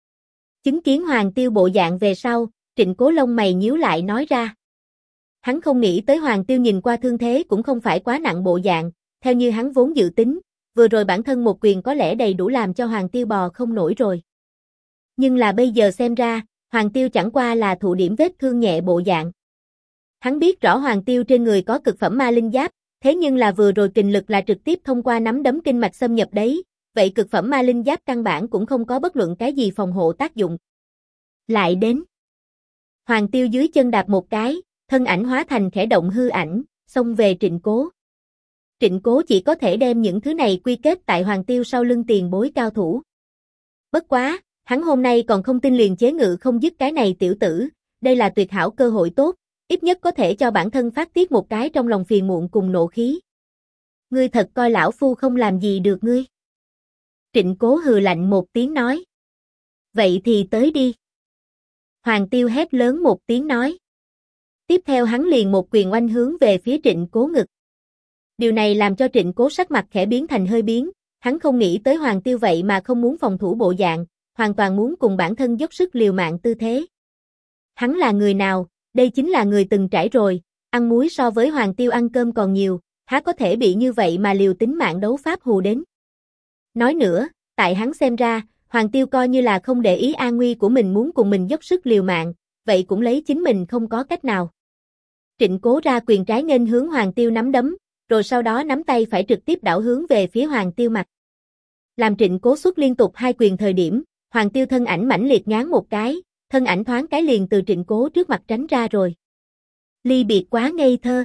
Chứng kiến Hoàng Tiêu bộ dạng về sau, Trịnh Cố lông mày nhíu lại nói ra. Hắn không nghĩ tới Hoàng Tiêu nhìn qua thương thế cũng không phải quá nặng bộ dạng, theo như hắn vốn dự tính, vừa rồi bản thân một quyền có lẽ đầy đủ làm cho Hoàng Tiêu bò không nổi rồi. Nhưng là bây giờ xem ra, Hoàng Tiêu chẳng qua là thụ điểm vết thương nhẹ bộ dạng. Hắn biết rõ Hoàng Tiêu trên người có cực phẩm ma linh giáp, thế nhưng là vừa rồi kình lực là trực tiếp thông qua nắm đấm kinh mạch xâm nhập đấy, vậy cực phẩm ma linh giáp căn bản cũng không có bất luận cái gì phòng hộ tác dụng. Lại đến. Hoàng Tiêu dưới chân đạp một cái, thân ảnh hóa thành khẽ động hư ảnh, xông về Trịnh Cố. Trịnh Cố chỉ có thể đem những thứ này quy kết tại Hoàng Tiêu sau lưng tiền bối cao thủ. Bất quá, hắn hôm nay còn không tin liền chế ngự không dứt cái này tiểu tử, đây là tuyệt hảo cơ hội tốt, ít nhất có thể cho bản thân phát tiết một cái trong lòng phiền muộn cùng nộ khí. Ngươi thật coi lão phu không làm gì được ngươi. Trịnh Cố hừ lạnh một tiếng nói. Vậy thì tới đi. Hoàng Tiêu hét lớn một tiếng nói. Tiếp theo hắn liền một quyền oanh hướng về phía Trịnh Cố ngực. Điều này làm cho Trịnh Cố sắc mặt khẽ biến thành hơi biến, hắn không nghĩ tới Hoàng Tiêu vậy mà không muốn phòng thủ bộ dạng, hoàn toàn muốn cùng bản thân dốc sức liều mạng tư thế. Hắn là người nào, đây chính là người từng trải rồi, ăn muối so với Hoàng Tiêu ăn cơm còn nhiều, há có thể bị như vậy mà liều tính mạng đấu pháp hù đến. Nói nữa, tại hắn xem ra, Hoàng Tiêu coi như là không để ý an nguy của mình muốn cùng mình dốc sức liều mạng, vậy cũng lấy chính mình không có cách nào. Trịnh Cố ra quyền trái nghênh hướng Hoàng Tiêu nắm đấm, rồi sau đó nắm tay phải trực tiếp đảo hướng về phía Hoàng Tiêu mặt. Làm Trịnh Cố xuất liên tục hai quyền thời điểm, Hoàng Tiêu thân ảnh mãnh liệt ngáng một cái, thân ảnh thoáng cái liền từ Trịnh Cố trước mặt tránh ra rồi. Ly biệt quá ngây thơ.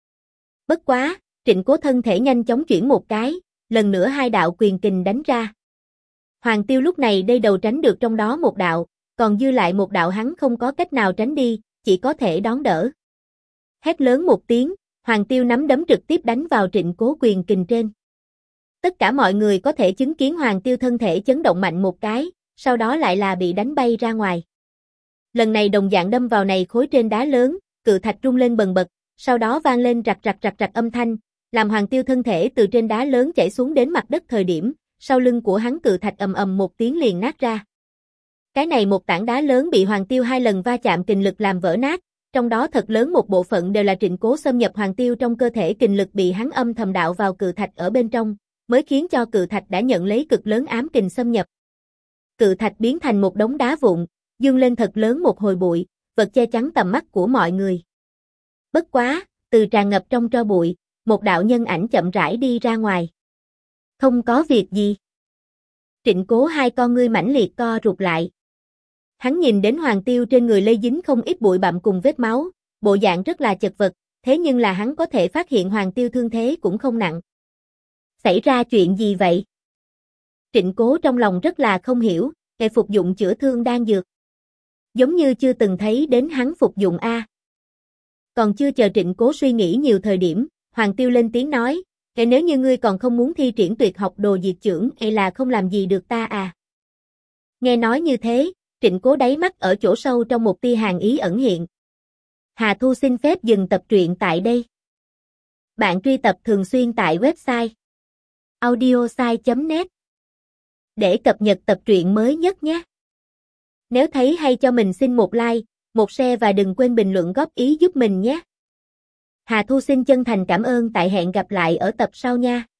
Bất quá, Trịnh Cố thân thể nhanh chóng chuyển một cái, lần nữa hai đạo quyền kình đánh ra. Hoàng Tiêu lúc này đây đầu tránh được trong đó một đạo, còn dư lại một đạo hắn không có cách nào tránh đi, chỉ có thể đón đỡ. Hét lớn một tiếng, Hoàng Tiêu nắm đấm trực tiếp đánh vào Trịnh Cố quyền kình trên. Tất cả mọi người có thể chứng kiến Hoàng Tiêu thân thể chấn động mạnh một cái, sau đó lại là bị đánh bay ra ngoài. Lần này đồng dạng đâm vào này khối trên đá lớn, cự thạch rung lên bần bật, sau đó vang lên rạc rạc rạc rạc âm thanh, làm Hoàng Tiêu thân thể từ trên đá lớn chảy xuống đến mặt đất thời điểm, sau lưng của hắn cự thạch ầm ầm một tiếng liền nát ra. Cái này một tảng đá lớn bị Hoàng Tiêu hai lần va chạm kình lực làm vỡ nát, trong đó thật lớn một bộ phận đều là Trịnh Cố xâm nhập Hoàng Tiêu trong cơ thể kình lực bị hắn âm thầm đạo vào cự thạch ở bên trong, mới khiến cho cự thạch đã nhận lấy cực lớn ám kình xâm nhập. Cự thạch biến thành một đống đá vụn, dương lên thật lớn một hồi bụi, vật che chắn tầm mắt của mọi người. Bất quá, từ tràn ngập trong tro bụi, một đạo nhân ảnh chậm rãi đi ra ngoài. Không có việc gì. Trịnh Cố hai con ngươi mãnh liệt co rụt lại. Hắn nhìn đến Hoàng Tiêu trên người lây dính không ít bụi bặm cùng vết máu, bộ dạng rất là chật vật, thế nhưng là hắn có thể phát hiện Hoàng Tiêu thương thế cũng không nặng. Xảy ra chuyện gì vậy? Trịnh Cố trong lòng rất là không hiểu, ngài phục dụng chữa thương đan dược. Giống như chưa từng thấy đến hắn phục dụng a. Còn chưa chờ Trịnh Cố suy nghĩ nhiều thời điểm, Hoàng Tiêu lên tiếng nói, "Kể nếu như ngươi còn không muốn thi triển tuyệt học đồ diệt chưởng, hay là không làm gì được ta à?" Nghe nói như thế, Trịnh Cố đáy mắt ở chỗ sâu trong một tia hàn ý ẩn hiện. Hà Thu xin phép dừng tập truyện tại đây. Bạn truy tập thường xuyên tại website audiosai.net để cập nhật tập truyện mới nhất nhé. Nếu thấy hay cho mình xin một like, một share và đừng quên bình luận góp ý giúp mình nhé. Hà Thu xin chân thành cảm ơn, tại hẹn gặp lại ở tập sau nha.